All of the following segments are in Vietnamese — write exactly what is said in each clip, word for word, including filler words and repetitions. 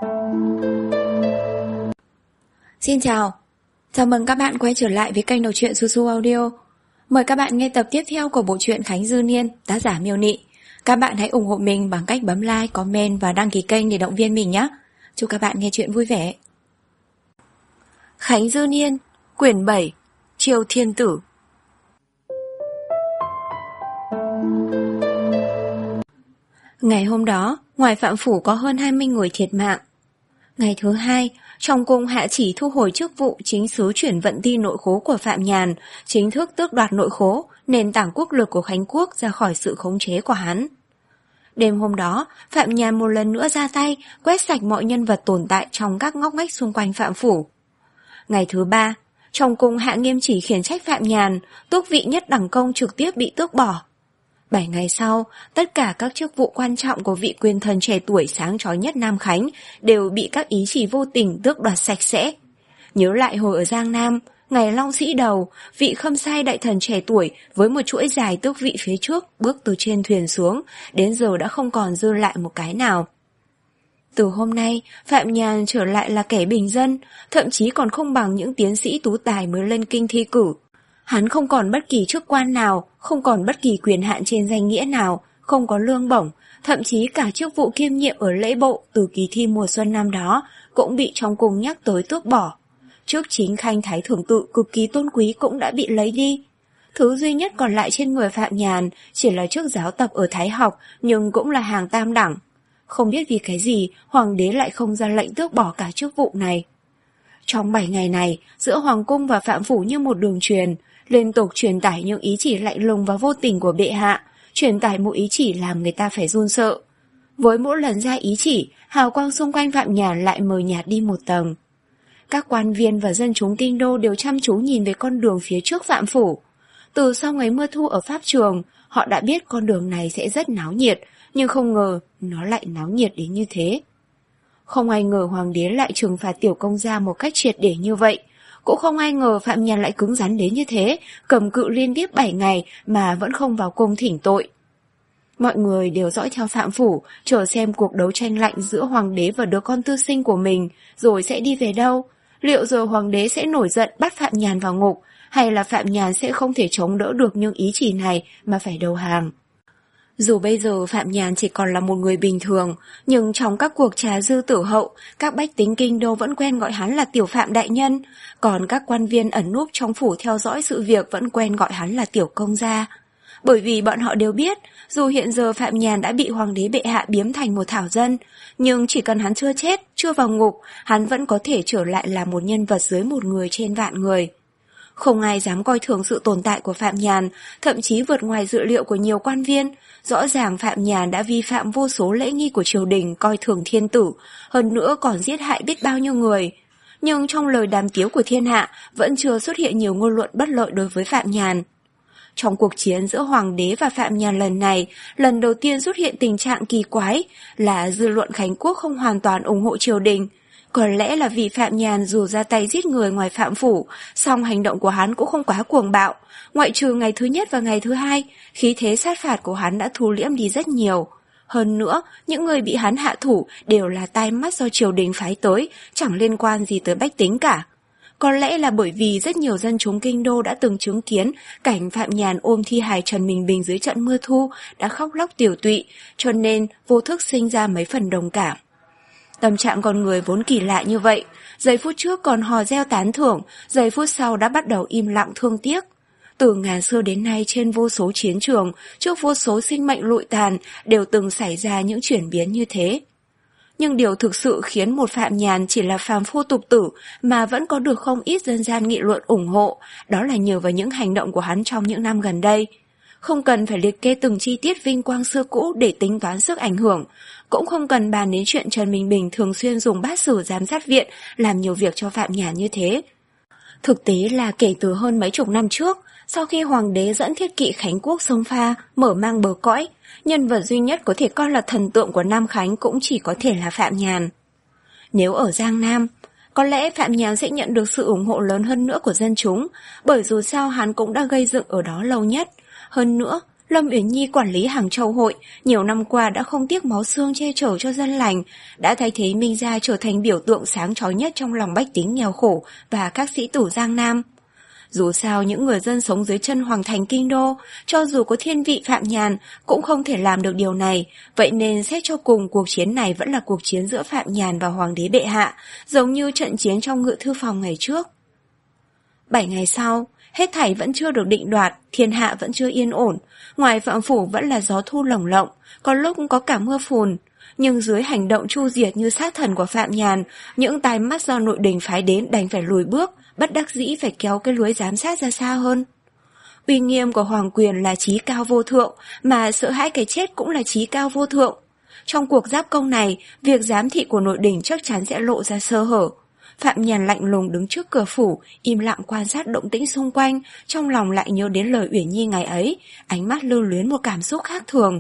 Xin chào, chào mừng các bạn quay trở lại với kênh đọc truyện Su Su Audio. Mời các bạn nghe tập tiếp theo của bộ truyện Khánh Dư Niên, tác giả Miêu Nị. Các bạn hãy ủng hộ mình bằng cách bấm like, comment và đăng ký kênh để động viên mình nhé. Chúc các bạn nghe truyện vui vẻ. Khánh Dư Niên, quyển bảy, Triều Thiên Tử. Ngày hôm đó, ngoài Phạm Phủ có hơn hai mươi người thiệt mạng. Ngày thứ hai, trong cung hạ chỉ thu hồi chức vụ chính sứ chuyển vận ti nội khố của Phạm Nhàn, chính thức tước đoạt nội khố, nền tảng quốc lực của Khánh Quốc ra khỏi sự khống chế của hắn. Đêm hôm đó, Phạm Nhàn một lần nữa ra tay, quét sạch mọi nhân vật tồn tại trong các ngóc ngách xung quanh Phạm Phủ. Ngày thứ ba, trong cung hạ nghiêm chỉ khiển trách Phạm Nhàn, tước vị nhất đẳng công trực tiếp bị tước bỏ. Bảy ngày sau, tất cả các chức vụ quan trọng của vị quyền thần trẻ tuổi sáng chói nhất Nam Khánh đều bị các ý chỉ vô tình tước đoạt sạch sẽ. Nhớ lại hồi ở Giang Nam, ngày Long Sĩ Đầu, vị Khâm Sai đại thần trẻ tuổi với một chuỗi dài tước vị phía trước bước từ trên thuyền xuống, đến giờ đã không còn dư lại một cái nào. Từ hôm nay, Phạm Nhàn trở lại là kẻ bình dân, thậm chí còn không bằng những tiến sĩ tú tài mới lên kinh thi cử. Hắn không còn bất kỳ chức quan nào, không còn bất kỳ quyền hạn trên danh nghĩa nào, không có lương bổng, thậm chí cả chức vụ kiêm nhiệm ở lễ bộ từ kỳ thi mùa xuân năm đó cũng bị trong cung nhắc tới tước bỏ. Chức chính khanh thái thưởng tự cực kỳ tôn quý cũng đã bị lấy đi. Thứ duy nhất còn lại trên người Phạm Nhàn chỉ là chức giáo tập ở Thái Học, nhưng cũng là hàng tam đẳng. Không biết vì cái gì, hoàng đế lại không ra lệnh tước bỏ cả chức vụ này. Trong bảy ngày này, giữa hoàng cung và Phạm Phủ như một đường truyền, liên tục truyền tải những ý chỉ lạnh lùng và vô tình của bệ hạ, truyền tải một ý chỉ làm người ta phải run sợ. Với mỗi lần ra ý chỉ, hào quang xung quanh Phạm Nhàn lại mờ nhạt đi một tầng. Các quan viên và dân chúng kinh đô đều chăm chú nhìn về con đường phía trước Phạm Phủ. Từ sau ngày mưa thu ở Pháp Trường, họ đã biết con đường này sẽ rất náo nhiệt, nhưng không ngờ nó lại náo nhiệt đến như thế. Không ai ngờ hoàng đế lại trừng phạt tiểu công gia một cách triệt để như vậy. Cũng không ai ngờ Phạm Nhàn lại cứng rắn đến như thế, cầm cự liên tiếp bảy ngày mà vẫn không vào cung thỉnh tội. Mọi người đều dõi theo Phạm Phủ, chờ xem cuộc đấu tranh lạnh giữa hoàng đế và đứa con tư sinh của mình, rồi sẽ đi về đâu. Liệu giờ hoàng đế sẽ nổi giận bắt Phạm Nhàn vào ngục, hay là Phạm Nhàn sẽ không thể chống đỡ được những ý chỉ này mà phải đầu hàng? Dù bây giờ Phạm Nhàn chỉ còn là một người bình thường, nhưng trong các cuộc trà dư tử hậu, các bách tính kinh đô vẫn quen gọi hắn là tiểu Phạm đại nhân, còn các quan viên ẩn núp trong phủ theo dõi sự việc vẫn quen gọi hắn là tiểu công gia. Bởi vì bọn họ đều biết, dù hiện giờ Phạm Nhàn đã bị hoàng đế bệ hạ biếm thành một thảo dân, nhưng chỉ cần hắn chưa chết, chưa vào ngục, hắn vẫn có thể trở lại là một nhân vật dưới một người trên vạn người. Không ai dám coi thường sự tồn tại của Phạm Nhàn, thậm chí vượt ngoài dự liệu của nhiều quan viên. Rõ ràng Phạm Nhàn đã vi phạm vô số lễ nghi của triều đình coi thường thiên tử, hơn nữa còn giết hại biết bao nhiêu người. Nhưng trong lời đàm tiếu của thiên hạ vẫn chưa xuất hiện nhiều ngôn luận bất lợi đối với Phạm Nhàn. Trong cuộc chiến giữa hoàng đế và Phạm Nhàn lần này, lần đầu tiên xuất hiện tình trạng kỳ quái là dư luận Khánh Quốc không hoàn toàn ủng hộ triều đình. Có lẽ là vì Phạm Nhàn dù ra tay giết người ngoài Phạm Phủ, song hành động của hắn cũng không quá cuồng bạo. Ngoại trừ ngày thứ nhất và ngày thứ hai, khí thế sát phạt của hắn đã thu liễm đi rất nhiều. Hơn nữa, những người bị hắn hạ thủ đều là tai mắt do triều đình phái tới, chẳng liên quan gì tới bách tính cả. Có lẽ là bởi vì rất nhiều dân chúng kinh đô đã từng chứng kiến cảnh Phạm Nhàn ôm thi hài Trần Bình Bình dưới trận mưa thu, đã khóc lóc tiều tụy, cho nên vô thức sinh ra mấy phần đồng cảm. Tâm trạng con người vốn kỳ lạ như vậy, giây phút trước còn hò reo tán thưởng, giây phút sau đã bắt đầu im lặng thương tiếc. Từ ngàn xưa đến nay trên vô số chiến trường, trước vô số sinh mệnh lụi tàn, đều từng xảy ra những chuyển biến như thế. Nhưng điều thực sự khiến một Phạm Nhàn chỉ là phàm phu tục tử mà vẫn có được không ít dân gian nghị luận ủng hộ, đó là nhờ vào những hành động của hắn trong những năm gần đây. Không cần phải liệt kê từng chi tiết vinh quang xưa cũ để tính toán sức ảnh hưởng, cũng không cần bàn đến chuyện Trần Bình Bình thường xuyên dùng bát sử giám sát viện làm nhiều việc cho Phạm Nhàn như thế. Thực tế là kể từ hơn mấy chục năm trước, sau khi hoàng đế dẫn thiết kỵ Khánh Quốc xông pha, mở mang bờ cõi, nhân vật duy nhất có thể coi là thần tượng của Nam Khánh cũng chỉ có thể là Phạm Nhàn. Nếu ở Giang Nam, có lẽ Phạm Nhàn sẽ nhận được sự ủng hộ lớn hơn nữa của dân chúng, bởi dù sao hắn cũng đã gây dựng ở đó lâu nhất. Hơn nữa, Lâm Uyển Nhi quản lý Hàng Châu hội, nhiều năm qua đã không tiếc máu xương che chở cho dân lành, đã thay thế Minh Gia trở thành biểu tượng sáng chói nhất trong lòng bách tính nghèo khổ và các sĩ tử Giang Nam. Dù sao những người dân sống dưới chân hoàng thành kinh đô, cho dù có thiên vị Phạm Nhàn, cũng không thể làm được điều này, vậy nên xét cho cùng cuộc chiến này vẫn là cuộc chiến giữa Phạm Nhàn và Hoàng đế bệ hạ, giống như trận chiến trong ngự thư phòng ngày trước. Bảy ngày sau, hết thảy vẫn chưa được định đoạt, thiên hạ vẫn chưa yên ổn, ngoài Phạm phủ vẫn là gió thu lồng lộng, có lúc có cả mưa phùn. Nhưng dưới hành động chu diệt như sát thần của Phạm Nhàn, những tai mắt do nội đình phái đến đành phải lùi bước, bất đắc dĩ phải kéo cái lưới giám sát ra xa hơn. Uy nghiêm của hoàng quyền là chí cao vô thượng, mà sợ hãi cái chết cũng là chí cao vô thượng. Trong cuộc giáp công này, việc giám thị của nội đình chắc chắn sẽ lộ ra sơ hở. Phạm Nhàn lạnh lùng đứng trước cửa phủ, im lặng quan sát động tĩnh xung quanh, trong lòng lại nhớ đến lời Uyển Nhi ngày ấy, ánh mắt lưu luyến một cảm xúc khác thường.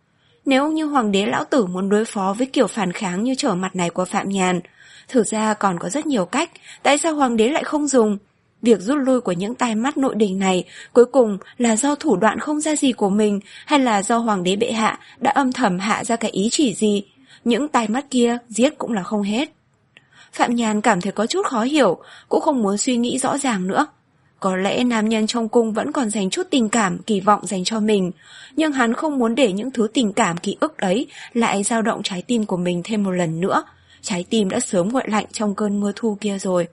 Nếu như hoàng đế lão tử muốn đối phó với kiểu phản kháng như trở mặt này của Phạm Nhàn, thực ra còn có rất nhiều cách, tại sao hoàng đế lại không dùng? Việc rút lui của những tai mắt nội đình này cuối cùng là do thủ đoạn không ra gì của mình, hay là do hoàng đế bệ hạ đã âm thầm hạ ra cái ý chỉ gì? Những tai mắt kia giết cũng là không hết. Phạm Nhàn cảm thấy có chút khó hiểu, cũng không muốn suy nghĩ rõ ràng nữa. Có lẽ nam nhân trong cung vẫn còn dành chút tình cảm, kỳ vọng dành cho mình, nhưng hắn không muốn để những thứ tình cảm ký ức ấy lại dao động trái tim của mình thêm một lần nữa. Trái tim đã sớm nguội lạnh trong cơn mưa thu kia rồi.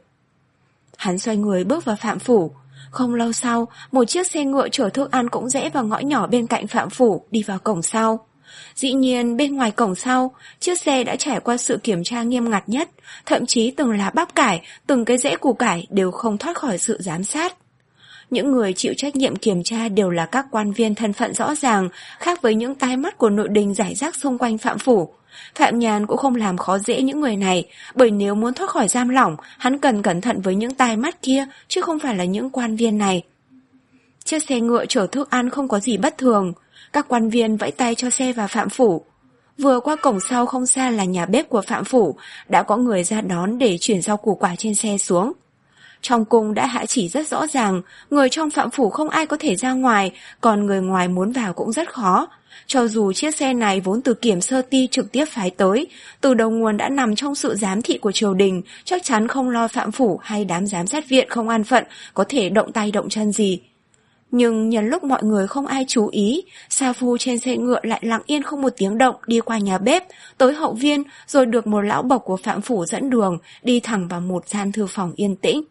Hắn xoay người bước vào Phạm phủ. Không lâu sau, một chiếc xe ngựa chở thức ăn cũng rẽ vào ngõ nhỏ bên cạnh Phạm phủ, đi vào cổng sau. Dĩ nhiên, bên ngoài cổng sau, chiếc xe đã trải qua sự kiểm tra nghiêm ngặt nhất, thậm chí từng lá bắp cải, từng cái rễ củ cải đều không thoát khỏi sự giám sát. Những người chịu trách nhiệm kiểm tra đều là các quan viên thân phận rõ ràng, khác với những tai mắt của nội đình rải rác xung quanh Phạm phủ. Phạm Nhàn cũng không làm khó dễ những người này, bởi nếu muốn thoát khỏi giam lỏng, hắn cần cẩn thận với những tai mắt kia, chứ không phải là những quan viên này. Chiếc xe ngựa chở thức ăn không có gì bất thường, các quan viên vẫy tay cho xe vào Phạm phủ. Vừa qua cổng sau không xa là nhà bếp của Phạm phủ, đã có người ra đón để chuyển rau củ quả trên xe xuống. Trong cung đã hạ chỉ rất rõ ràng, người trong Phạm phủ không ai có thể ra ngoài, còn người ngoài muốn vào cũng rất khó. Cho dù chiếc xe này vốn từ Kiểm Sơ Ti trực tiếp phái tới, từ đầu nguồn đã nằm trong sự giám thị của triều đình, chắc chắn không lo Phạm phủ hay đám giám sát viện không an phận có thể động tay động chân gì. Nhưng nhân lúc mọi người không ai chú ý, Sa Phu trên xe ngựa lại lặng yên không một tiếng động đi qua nhà bếp, tới hậu viên, rồi được một lão bộc của Phạm phủ dẫn đường, đi thẳng vào một gian thư phòng yên tĩnh.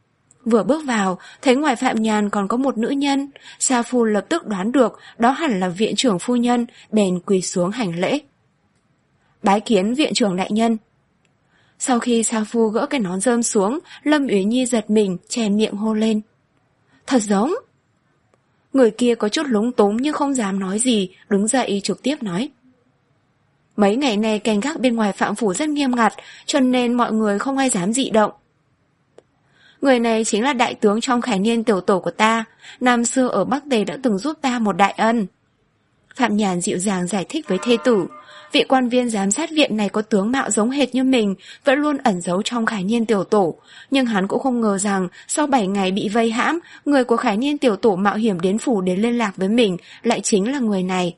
Vừa bước vào, thấy ngoài Phạm Nhàn còn có một nữ nhân, Sa Phu lập tức đoán được đó hẳn là viện trưởng phu nhân, bèn quỳ xuống hành lễ. Bái kiến viện trưởng đại nhân. Sau khi Sa Phu gỡ cái nón rơm xuống, Lâm Uyển Nhi giật mình, che miệng hô lên. Thật giống. Người kia có chút lúng túng nhưng không dám nói gì, đứng dậy trực tiếp nói. Mấy ngày nay canh gác bên ngoài Phạm phủ rất nghiêm ngặt, cho nên mọi người không ai dám dị động. Người này chính là đại tướng trong Khải Niên tiểu tổ của ta, năm xưa ở Bắc Tề đã từng giúp ta một đại ân. Phạm Nhàn dịu dàng giải thích với thê tử, vị quan viên giám sát viện này có tướng mạo giống hệt như mình, vẫn luôn ẩn giấu trong Khải Niên tiểu tổ, nhưng hắn cũng không ngờ rằng sau bảy ngày bị vây hãm, người của Khải Niên tiểu tổ mạo hiểm đến phủ để liên lạc với mình lại chính là người này.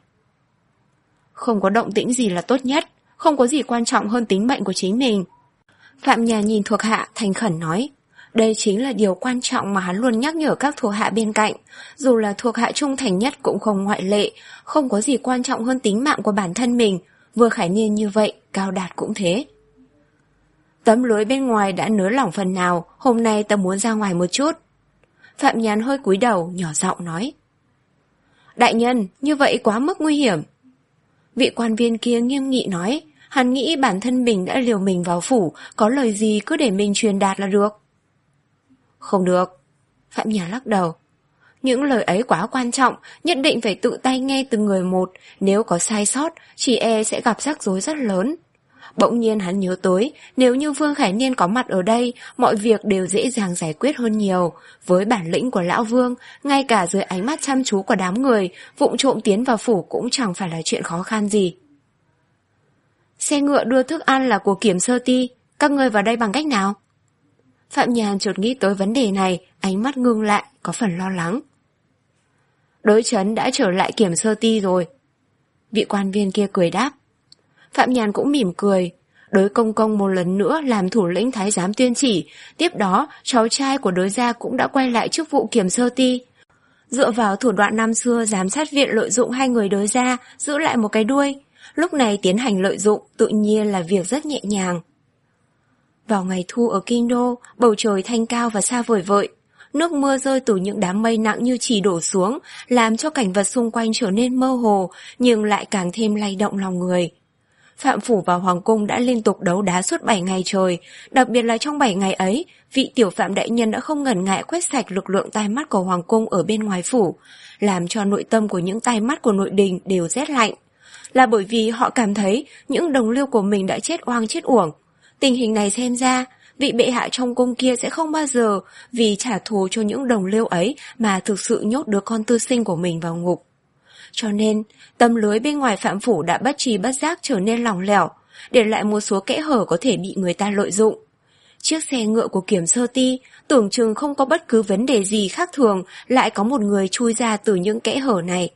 Không có động tĩnh gì là tốt nhất, không có gì quan trọng hơn tính mệnh của chính mình. Phạm Nhàn nhìn thuộc hạ thành khẩn nói. Đây chính là điều quan trọng mà hắn luôn nhắc nhở các thuộc hạ bên cạnh, dù là thuộc hạ trung thành nhất cũng không ngoại lệ, không có gì quan trọng hơn tính mạng của bản thân mình, vừa Khải Niên như vậy, Cao Đạt cũng thế. Tấm lưới bên ngoài đã nới lỏng phần nào, hôm nay ta muốn ra ngoài một chút. Phạm Nhàn hơi cúi đầu, nhỏ giọng nói. Đại nhân, như vậy quá mức nguy hiểm. Vị quan viên kia nghiêm nghị nói, hắn nghĩ bản thân mình đã liều mình vào phủ, có lời gì cứ để mình truyền đạt là được. Không được. Phạm Nhàn lắc đầu. Những lời ấy quá quan trọng, nhất định phải tự tay nghe từng người một, nếu có sai sót, chỉ e sẽ gặp rắc rối rất lớn. Bỗng nhiên hắn nhớ tới, nếu như Vương Khải Niên có mặt ở đây, mọi việc đều dễ dàng giải quyết hơn nhiều. Với bản lĩnh của lão Vương, ngay cả dưới ánh mắt chăm chú của đám người, vụng trộm tiến vào phủ cũng chẳng phải là chuyện khó khăn gì. Xe ngựa đưa thức ăn là của Kiểm Sơ Ti, các ngươi vào đây bằng cách nào? Phạm Nhàn chợt nghĩ tới vấn đề này, ánh mắt ngưng lại, có phần lo lắng. Đới trấn đã trở lại kiểm sơ ti rồi. Vị quan viên kia cười đáp. Phạm Nhàn cũng mỉm cười. Đới công công một lần nữa làm thủ lĩnh thái giám tuyên chỉ, tiếp đó cháu trai của đới gia cũng đã quay lại chức vụ kiểm sơ ti. Dựa vào thủ đoạn năm xưa, giám sát viện lợi dụng hai người đới gia, giữ lại một cái đuôi. Lúc này tiến hành lợi dụng tự nhiên là việc rất nhẹ nhàng. Vào ngày thu ở kinh đô, bầu trời thanh cao và xa vời vợi. Nước mưa rơi từ những đám mây nặng như chì đổ xuống, làm cho cảnh vật xung quanh trở nên mơ hồ, nhưng lại càng thêm lay động lòng người. Phạm Phủ và Hoàng Cung đã liên tục đấu đá suốt bảy ngày trời, đặc biệt là trong bảy ngày ấy, vị tiểu Phạm đại nhân đã không ngần ngại quét sạch lực lượng tai mắt của Hoàng Cung ở bên ngoài phủ, làm cho nội tâm của những tai mắt của nội đình đều rét lạnh. Là bởi vì họ cảm thấy những đồng liêu của mình đã chết oang chết uổng. Tình hình này xem ra, vị bệ hạ trong cung kia sẽ không bao giờ vì trả thù cho những đồng liêu ấy mà thực sự nhốt đứa con tư sinh của mình vào ngục. Cho nên, tấm lưới bên ngoài Phạm Phủ đã bất tri bất giác trở nên lỏng lẻo, để lại một số kẽ hở có thể bị người ta lợi dụng. Chiếc xe ngựa của kiểm sơ ti, tưởng chừng không có bất cứ vấn đề gì khác thường, lại có một người chui ra từ những kẽ hở này.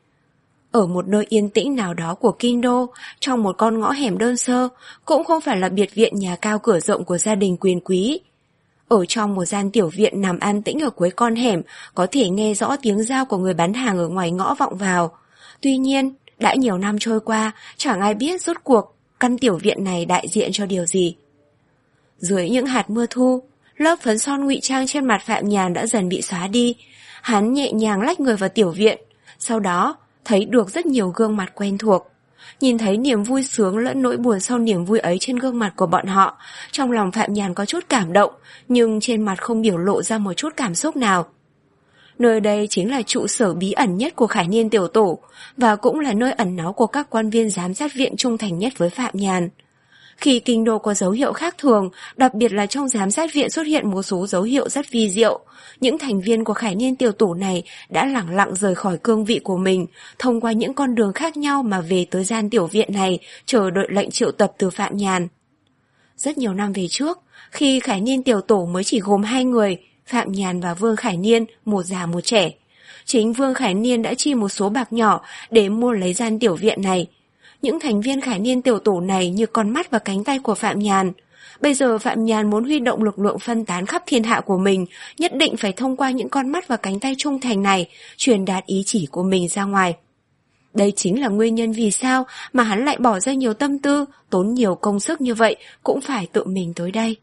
Ở một nơi yên tĩnh nào đó của kinh đô, trong một con ngõ hẻm đơn sơ, cũng không phải là biệt viện nhà cao cửa rộng của gia đình quyền quý. Ở trong một gian tiểu viện nằm an tĩnh ở cuối con hẻm, có thể nghe rõ tiếng rao của người bán hàng ở ngoài ngõ vọng vào. Tuy nhiên, đã nhiều năm trôi qua, chẳng ai biết rốt cuộc căn tiểu viện này đại diện cho điều gì. Dưới những hạt mưa thu, lớp phấn son ngụy trang trên mặt Phạm Nhàn đã dần bị xóa đi. Hắn nhẹ nhàng lách người vào tiểu viện, sau đó thấy được rất nhiều gương mặt quen thuộc. Nhìn thấy niềm vui sướng lẫn nỗi buồn sau niềm vui ấy trên gương mặt của bọn họ, trong lòng Phạm Nhàn có chút cảm động, nhưng trên mặt không biểu lộ ra một chút cảm xúc nào. Nơi đây chính là trụ sở bí ẩn nhất của Khải Niên tiểu tổ, và cũng là nơi ẩn náu của các quan viên giám sát viện trung thành nhất với Phạm Nhàn. Khi kinh đô có dấu hiệu khác thường, đặc biệt là trong giám sát viện xuất hiện một số dấu hiệu rất vi diệu, những thành viên của Khải Niên tiểu tổ này đã lẳng lặng rời khỏi cương vị của mình, thông qua những con đường khác nhau mà về tới gian tiểu viện này, chờ đợi lệnh triệu tập từ Phạm Nhàn. Rất nhiều năm về trước, khi Khải Niên tiểu tổ mới chỉ gồm hai người, Phạm Nhàn và Vương Khải Niên, một già một trẻ. Chính Vương Khải Niên đã chi một số bạc nhỏ để mua lấy gian tiểu viện này. Những thành viên Khải Niên tiểu tổ này như con mắt và cánh tay của Phạm Nhàn. Bây giờ Phạm Nhàn muốn huy động lực lượng phân tán khắp thiên hạ của mình, nhất định phải thông qua những con mắt và cánh tay trung thành này, truyền đạt ý chỉ của mình ra ngoài. Đây chính là nguyên nhân vì sao mà hắn lại bỏ ra nhiều tâm tư, tốn nhiều công sức như vậy, cũng phải tự mình tới đây.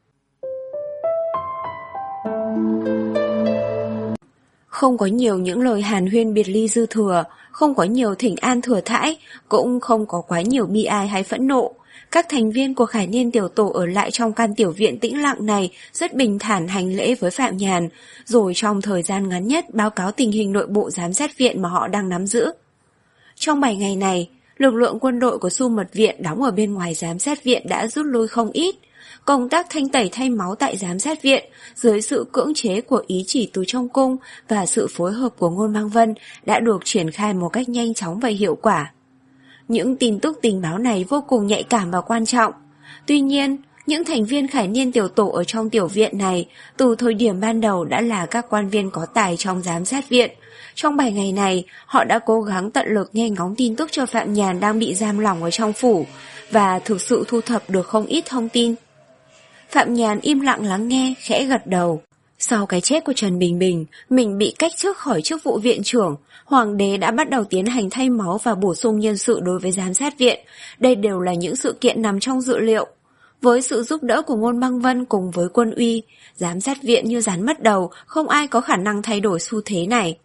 Không có nhiều những lời hàn huyên biệt ly dư thừa, không có nhiều thỉnh an thừa thãi, cũng không có quá nhiều bi ai hay phẫn nộ. Các thành viên của Khải Niên tiểu tổ ở lại trong căn tiểu viện tĩnh lặng này rất bình thản hành lễ với Phạm Nhàn, rồi trong thời gian ngắn nhất báo cáo tình hình nội bộ giám sát viện mà họ đang nắm giữ. Trong bảy ngày này, lực lượng quân đội của Xu Mật Viện đóng ở bên ngoài giám sát viện đã rút lui không ít. Công tác thanh tẩy thay máu tại giám sát viện, dưới sự cưỡng chế của ý chỉ từ trong cung và sự phối hợp của Ngôn Băng Vân đã được triển khai một cách nhanh chóng và hiệu quả. Những tin tức tình báo này vô cùng nhạy cảm và quan trọng. Tuy nhiên, những thành viên Khải Niên tiểu tổ ở trong tiểu viện này từ thời điểm ban đầu đã là các quan viên có tài trong giám sát viện. Trong bảy ngày này, họ đã cố gắng tận lực nghe ngóng tin tức cho Phạm Nhàn đang bị giam lỏng ở trong phủ và thực sự thu thập được không ít thông tin. Phạm Nhàn im lặng lắng nghe, khẽ gật đầu. Sau cái chết của Trần Bình Bình, mình bị cách chức khỏi chức vụ viện trưởng, Hoàng đế đã bắt đầu tiến hành thay máu và bổ sung nhân sự đối với giám sát viện. Đây đều là những sự kiện nằm trong dự liệu. Với sự giúp đỡ của Ngôn Băng Vân cùng với quân uy, giám sát viện như rắn mất đầu, không ai có khả năng thay đổi xu thế này.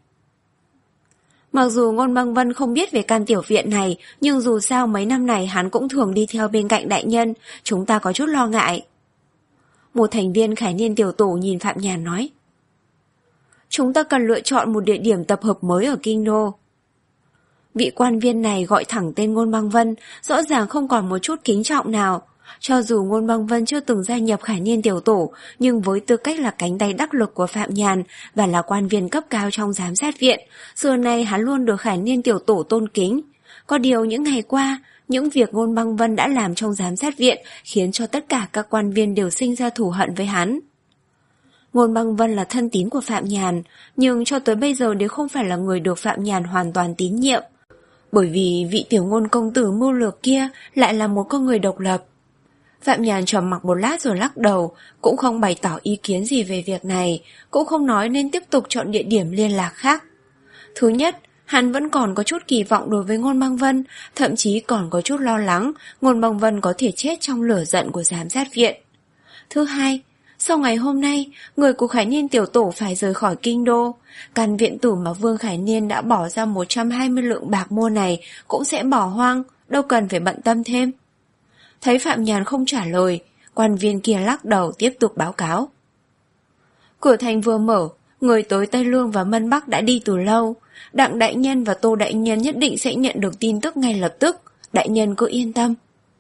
Mặc dù Ngôn Băng Vân không biết về căn tiểu viện này, nhưng dù sao mấy năm này hắn cũng thường đi theo bên cạnh đại nhân, chúng ta có chút lo ngại. Một thành viên Khải Niên tiểu tổ nhìn Phạm Nhàn nói. Chúng ta cần lựa chọn một địa điểm tập hợp mới ở kinh đô. Vị quan viên này gọi thẳng tên Ngôn Băng Vân, rõ ràng không còn một chút kính trọng nào. Cho dù Ngôn Băng Vân chưa từng gia nhập Khải Niên tiểu tổ, nhưng với tư cách là cánh tay đắc lực của Phạm Nhàn và là quan viên cấp cao trong giám sát viện, xưa nay hắn luôn được Khải Niên tiểu tổ tôn kính. Có điều những ngày qua, những việc Ngôn Băng Vân đã làm trong giám sát viện khiến cho tất cả các quan viên đều sinh ra thù hận với hắn. Ngôn Băng Vân là thân tín của Phạm Nhàn, nhưng cho tới bây giờ đều không phải là người được Phạm Nhàn hoàn toàn tín nhiệm. Bởi vì vị tiểu ngôn công tử mưu lược kia lại là một con người độc lập. Phạm Nhàn trầm mặc một lát rồi lắc đầu, cũng không bày tỏ ý kiến gì về việc này, cũng không nói nên tiếp tục chọn địa điểm liên lạc khác. Thứ nhất, hắn vẫn còn có chút kỳ vọng đối với Ngôn Băng Vân, thậm chí còn có chút lo lắng Ngôn Băng Vân có thể chết trong lửa giận của giám sát viện. Thứ hai, sau ngày hôm nay, người của Khải Niên tiểu tổ phải rời khỏi kinh đô. Căn viện tử mà Vương Khải Niên đã bỏ ra một trăm hai mươi lượng bạc mua này cũng sẽ bỏ hoang, đâu cần phải bận tâm thêm. Thấy Phạm Nhàn không trả lời, quan viên kia lắc đầu tiếp tục báo cáo. Cửa thành vừa mở, người tới Tây Lương và Mân Bắc đã đi từ lâu. Đặng đại nhân và Tô đại nhân nhất định sẽ nhận được tin tức ngay lập tức. Đại nhân cứ yên tâm.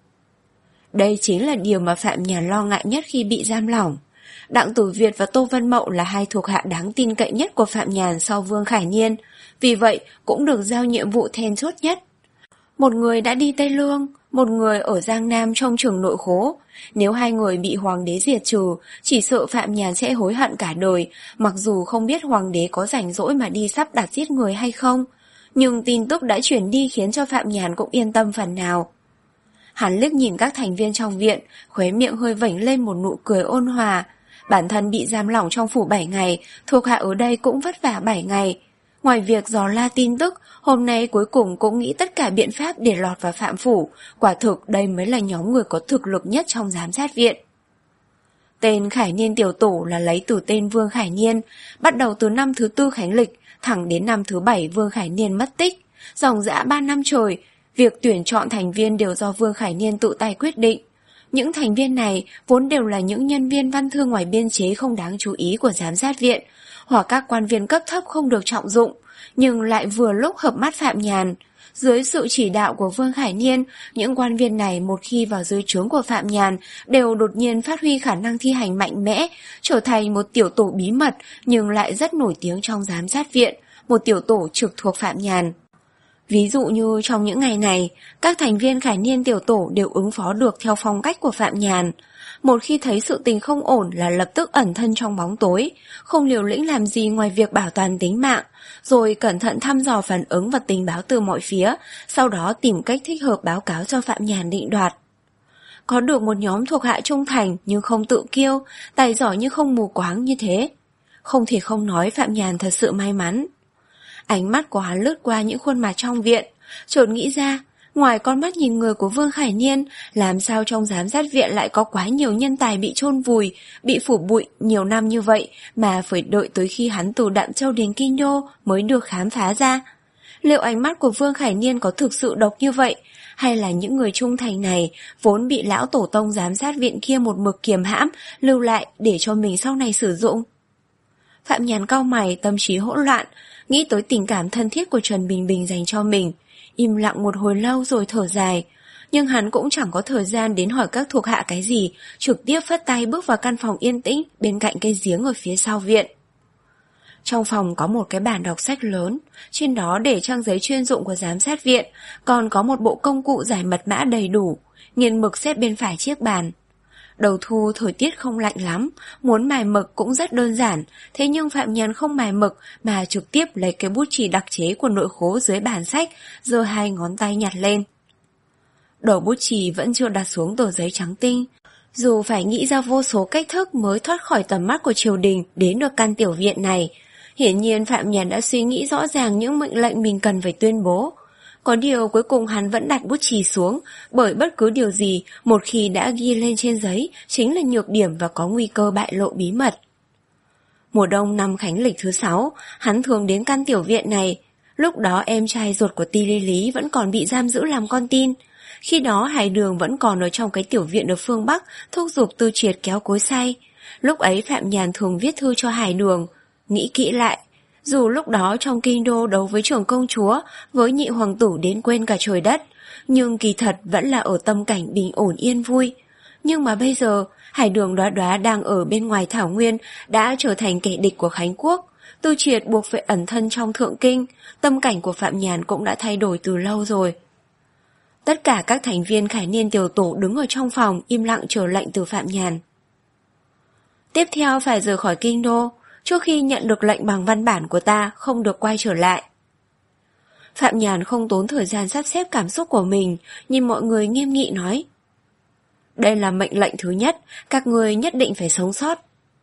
Đây chính là điều mà Phạm Nhàn lo ngại nhất khi bị giam lỏng. Đặng Tử Việt và Tô Vân Mậu là hai thuộc hạ đáng tin cậy nhất của Phạm Nhàn sau Vương Khải Niên, vì vậy cũng được giao nhiệm vụ then chốt nhất. Một người đã đi Tây Lương, một người ở Giang Nam trong trường nội khố. Nếu hai người bị hoàng đế diệt trừ, chỉ sợ Phạm Nhàn sẽ hối hận cả đời, mặc dù không biết hoàng đế có rảnh rỗi mà đi sắp đặt giết người hay không. Nhưng tin tức đã chuyển đi khiến cho Phạm Nhàn cũng yên tâm phần nào. Hắn liếc nhìn các thành viên trong viện, khóe miệng hơi vểnh lên một nụ cười ôn hòa. Bản thân bị giam lỏng trong phủ bảy ngày, thuộc hạ ở đây cũng vất vả bảy ngày. Ngoài việc dò la tin tức, hôm nay cuối cùng cũng nghĩ tất cả biện pháp để lọt vào Phạm phủ. Quả thực đây mới là nhóm người có thực lực nhất trong giám sát viện. Tên Khải Niên tiểu tổ là lấy từ tên Vương Khải Niên, bắt đầu từ năm thứ tư khánh lịch, thẳng đến năm thứ bảy Vương Khải Niên mất tích. Dòng dã ba năm trời, việc tuyển chọn thành viên đều do Vương Khải Niên tự tay quyết định. Những thành viên này vốn đều là những nhân viên văn thư ngoài biên chế không đáng chú ý của giám sát viện, hoặc các quan viên cấp thấp không được trọng dụng, nhưng lại vừa lúc hợp mắt Phạm Nhàn. Dưới sự chỉ đạo của Vương Khải Niên, những quan viên này một khi vào dưới trướng của Phạm Nhàn đều đột nhiên phát huy khả năng thi hành mạnh mẽ, trở thành một tiểu tổ bí mật nhưng lại rất nổi tiếng trong giám sát viện, một tiểu tổ trực thuộc Phạm Nhàn. Ví dụ như trong những ngày này, các thành viên Khải Niên tiểu tổ đều ứng phó được theo phong cách của Phạm Nhàn. Một khi thấy sự tình không ổn là lập tức ẩn thân trong bóng tối, không liều lĩnh làm gì ngoài việc bảo toàn tính mạng, rồi cẩn thận thăm dò phản ứng và tình báo từ mọi phía, sau đó tìm cách thích hợp báo cáo cho Phạm Nhàn định đoạt. Có được một nhóm thuộc hạ trung thành nhưng không tự kiêu, tài giỏi nhưng không mù quáng như thế. Không thể không nói Phạm Nhàn thật sự may mắn. Ánh mắt của hắn lướt qua những khuôn mặt trong viện, chợt nghĩ ra, ngoài con mắt nhìn người của Vương Khải Niên, làm sao trong giám sát viện lại có quá nhiều nhân tài bị chôn vùi, bị phủ bụi nhiều năm như vậy mà phải đợi tới khi hắn từ Đạm Châu đến Kinh Đô mới được khám phá ra. Liệu ánh mắt của Vương Khải Niên có thực sự độc như vậy, hay là những người trung thành này vốn bị lão tổ tông giám sát viện kia một mực kiềm hãm, lưu lại để cho mình sau này sử dụng? Phạm Nhàn cau mày, tâm trí hỗn loạn, nghĩ tới tình cảm thân thiết của Trần Bình Bình dành cho mình, im lặng một hồi lâu rồi thở dài. Nhưng hắn cũng chẳng có thời gian đến hỏi các thuộc hạ cái gì, trực tiếp phất tay bước vào căn phòng yên tĩnh bên cạnh cây giếng ở phía sau viện. Trong phòng có một cái bàn đọc sách lớn, trên đó để trang giấy chuyên dụng của giám sát viện, còn có một bộ công cụ giải mật mã đầy đủ, nghiền mực xếp bên phải chiếc bàn. Đầu thu thời tiết không lạnh lắm, muốn mài mực cũng rất đơn giản, thế nhưng Phạm Nhàn không mài mực mà trực tiếp lấy cái bút chì đặc chế của nội khố dưới bàn sách, giơ hai ngón tay nhặt lên. Đầu bút chì vẫn chưa đặt xuống tờ giấy trắng tinh. Dù phải nghĩ ra vô số cách thức mới thoát khỏi tầm mắt của triều đình đến được căn tiểu viện này, hiển nhiên Phạm Nhàn đã suy nghĩ rõ ràng những mệnh lệnh mình cần phải tuyên bố. Có điều cuối cùng hắn vẫn đặt bút chì xuống, bởi bất cứ điều gì một khi đã ghi lên trên giấy chính là nhược điểm và có nguy cơ bại lộ bí mật. Mùa đông năm khánh lịch thứ sáu, hắn thường đến căn tiểu viện này. Lúc đó em trai ruột của Ti Ly Lý vẫn còn bị giam giữ làm con tin. Khi đó Hải Đường vẫn còn ở trong cái tiểu viện ở phương Bắc, thúc giục Tư Triệt kéo cối xay. Lúc ấy Phạm Nhàn thường viết thư cho Hải Đường. Nghĩ kỹ lại, dù lúc đó trong kinh đô đấu với trưởng công chúa, với nhị hoàng tử đến quên cả trời đất, nhưng kỳ thật vẫn là ở tâm cảnh bình ổn yên vui. Nhưng mà bây giờ, Hải Đường Đoá Đoá đang ở bên ngoài Thảo Nguyên, đã trở thành kẻ địch của Khánh Quốc. Tư Triệt buộc phải ẩn thân trong Thượng Kinh, tâm cảnh của Phạm Nhàn cũng đã thay đổi từ lâu rồi. Tất cả các thành viên Khải Niên tiểu tổ đứng ở trong phòng im lặng chờ lệnh từ Phạm Nhàn. Tiếp theo phải rời khỏi kinh đô, trước khi nhận được lệnh bằng văn bản của ta không được quay trở lại. Phạm Nhàn không tốn thời gian sắp xếp cảm xúc của mình, nhìn mọi người nghiêm nghị nói. Đây là mệnh lệnh thứ nhất, các người nhất định phải sống sót.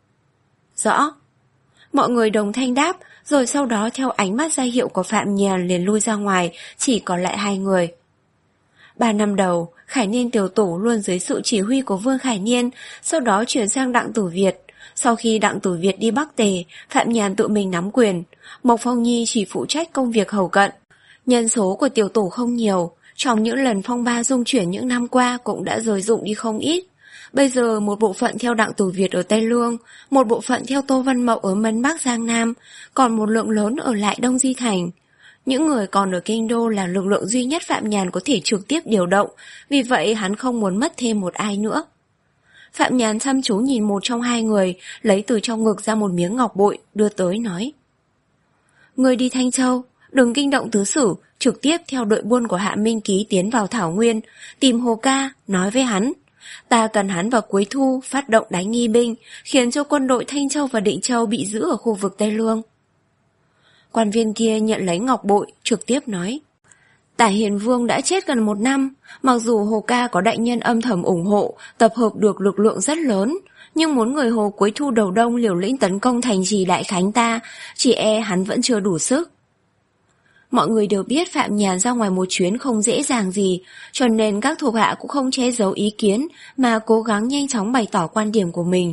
Rõ. Mọi người đồng thanh đáp, rồi sau đó theo ánh mắt ra hiệu của Phạm Nhàn liền lui ra ngoài, chỉ còn lại hai người. Ba năm đầu, Khải Niên tiểu tổ luôn dưới sự chỉ huy của Vương Khải Niên, sau đó chuyển sang Đặng Tử Việt. Sau khi Đặng Tử Việt đi Bắc Tề, Phạm Nhàn tự mình nắm quyền, Mộc Phong Nhi chỉ phụ trách công việc hầu cận. Nhân số của tiểu tổ không nhiều, trong những lần phong ba dung chuyển những năm qua cũng đã rời rụng đi không ít. Bây giờ một bộ phận theo Đặng Tử Việt ở Tây Lương, một bộ phận theo Tô Văn Mậu ở Mân Bắc Giang Nam, còn một lượng lớn ở lại Đông Di Thành. Những người còn ở kinh đô là lực lượng duy nhất Phạm Nhàn có thể trực tiếp điều động, vì vậy hắn không muốn mất thêm một ai nữa. Phạm Nhàn chăm chú nhìn một trong hai người, lấy từ trong ngực ra một miếng ngọc bội, đưa tới nói. Người đi Thanh Châu, đừng kinh động tứ sử, trực tiếp theo đội buôn của Hạ Minh Ký tiến vào Thảo Nguyên, tìm Hồ Ca, nói với hắn. Ta cần hắn vào cuối thu phát động đánh nghi binh, khiến cho quân đội Thanh Châu và Định Châu bị giữ ở khu vực Tây Lương. Quan viên kia nhận lấy ngọc bội, trực tiếp nói. Tả Hiền Vương đã chết gần một năm, mặc dù Hồ Ca có đại nhân âm thầm ủng hộ, tập hợp được lực lượng rất lớn, nhưng muốn người Hồ cuối thu đầu đông liều lĩnh tấn công thành trì Đại Khánh ta, chỉ e hắn vẫn chưa đủ sức. Mọi người đều biết Phạm Nhàn ra ngoài một chuyến không dễ dàng gì, cho nên các thuộc hạ cũng không che giấu ý kiến mà cố gắng nhanh chóng bày tỏ quan điểm của mình.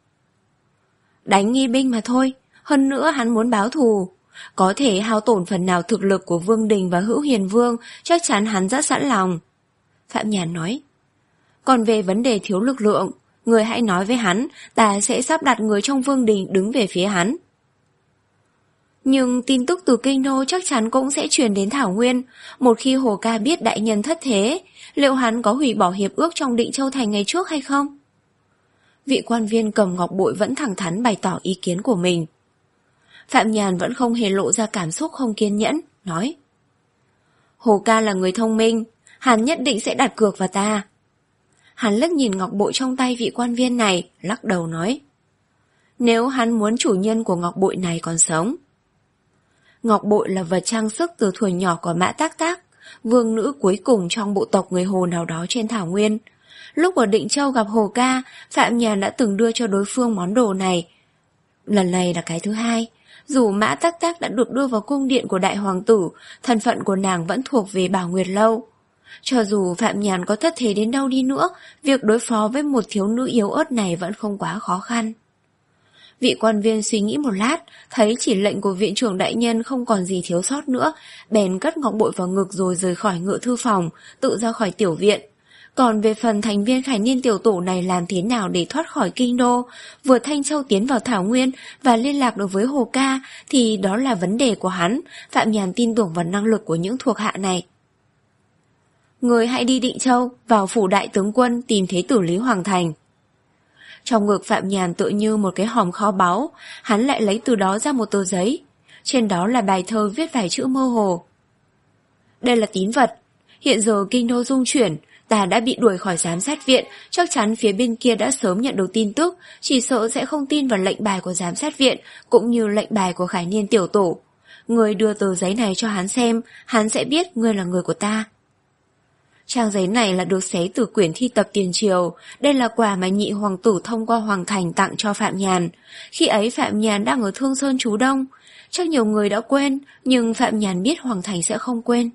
Đánh nghi binh mà thôi, hơn nữa hắn muốn báo thù. Có thể hao tổn phần nào thực lực của Vương Đình và Hữu Hiền Vương, chắc chắn hắn rất sẵn lòng. Phạm Nhàn nói. Còn về vấn đề thiếu lực lượng, người hãy nói với hắn, ta sẽ sắp đặt người trong Vương Đình đứng về phía hắn. Nhưng tin tức từ kinh đô chắc chắn cũng sẽ truyền đến Thảo Nguyên. Một khi Hồ Ca biết đại nhân thất thế, liệu hắn có hủy bỏ hiệp ước trong Định Châu Thành ngày trước hay không? Vị quan viên cầm ngọc bội vẫn thẳng thắn bày tỏ ý kiến của mình. Phạm Nhàn vẫn không hề lộ ra cảm xúc không kiên nhẫn, nói. Hồ Ca là người thông minh, hắn nhất định sẽ đặt cược vào ta. Hắn liếc nhìn ngọc bội trong tay vị quan viên này, lắc đầu nói. Nếu hắn muốn chủ nhân của ngọc bội này còn sống. Ngọc bội là vật trang sức từ thuở nhỏ của Mã Tác Tác, vương nữ cuối cùng trong bộ tộc người Hồ nào đó trên Thảo Nguyên. Lúc ở Định Châu gặp Hồ Ca, Phạm Nhàn đã từng đưa cho đối phương món đồ này. Lần này là cái thứ hai. Dù Mã Tắc Tắc đã được đưa vào cung điện của đại hoàng tử, thân phận của nàng vẫn thuộc về Bảo Nguyệt Lâu. Cho dù Phạm Nhàn có thất thế đến đâu đi nữa, việc đối phó với một thiếu nữ yếu ớt này vẫn không quá khó khăn. Vị quan viên suy nghĩ một lát, thấy chỉ lệnh của viện trưởng đại nhân không còn gì thiếu sót nữa, bèn cất ngọc bội vào ngực rồi rời khỏi ngự thư phòng, tự ra khỏi tiểu viện. Còn về phần thành viên Khải Niên tiểu tổ này làm thế nào để thoát khỏi kinh đô, vượt Thanh Châu tiến vào Thảo Nguyên và liên lạc được với Hồ Ca, thì đó là vấn đề của hắn. Phạm Nhàn tin tưởng vào năng lực của những thuộc hạ này. Người hãy đi Định Châu, vào phủ đại tướng quân tìm thế tử Lý Hoàng Thành. Trong ngực Phạm Nhàn tựa như một cái hòm kho báu, hắn lại lấy từ đó ra một tờ giấy. Trên đó là bài thơ viết vài chữ mơ hồ. Đây là tín vật. Hiện giờ kinh đô dung chuyển, ta đã bị đuổi khỏi giám sát viện, chắc chắn phía bên kia đã sớm nhận được tin tức, chỉ sợ sẽ không tin vào lệnh bài của giám sát viện, cũng như lệnh bài của Khải Niên tiểu tổ. Người đưa tờ giấy này cho hắn xem, hắn sẽ biết ngươi là người của ta. Trang giấy này là được xé từ quyển thi tập tiền triều, đây là quà mà nhị hoàng tử thông qua Hoàng Thành tặng cho Phạm Nhàn. Khi ấy Phạm Nhàn đang ở Thương Sơn trú đông, chắc nhiều người đã quên, nhưng Phạm Nhàn biết Hoàng Thành sẽ không quên.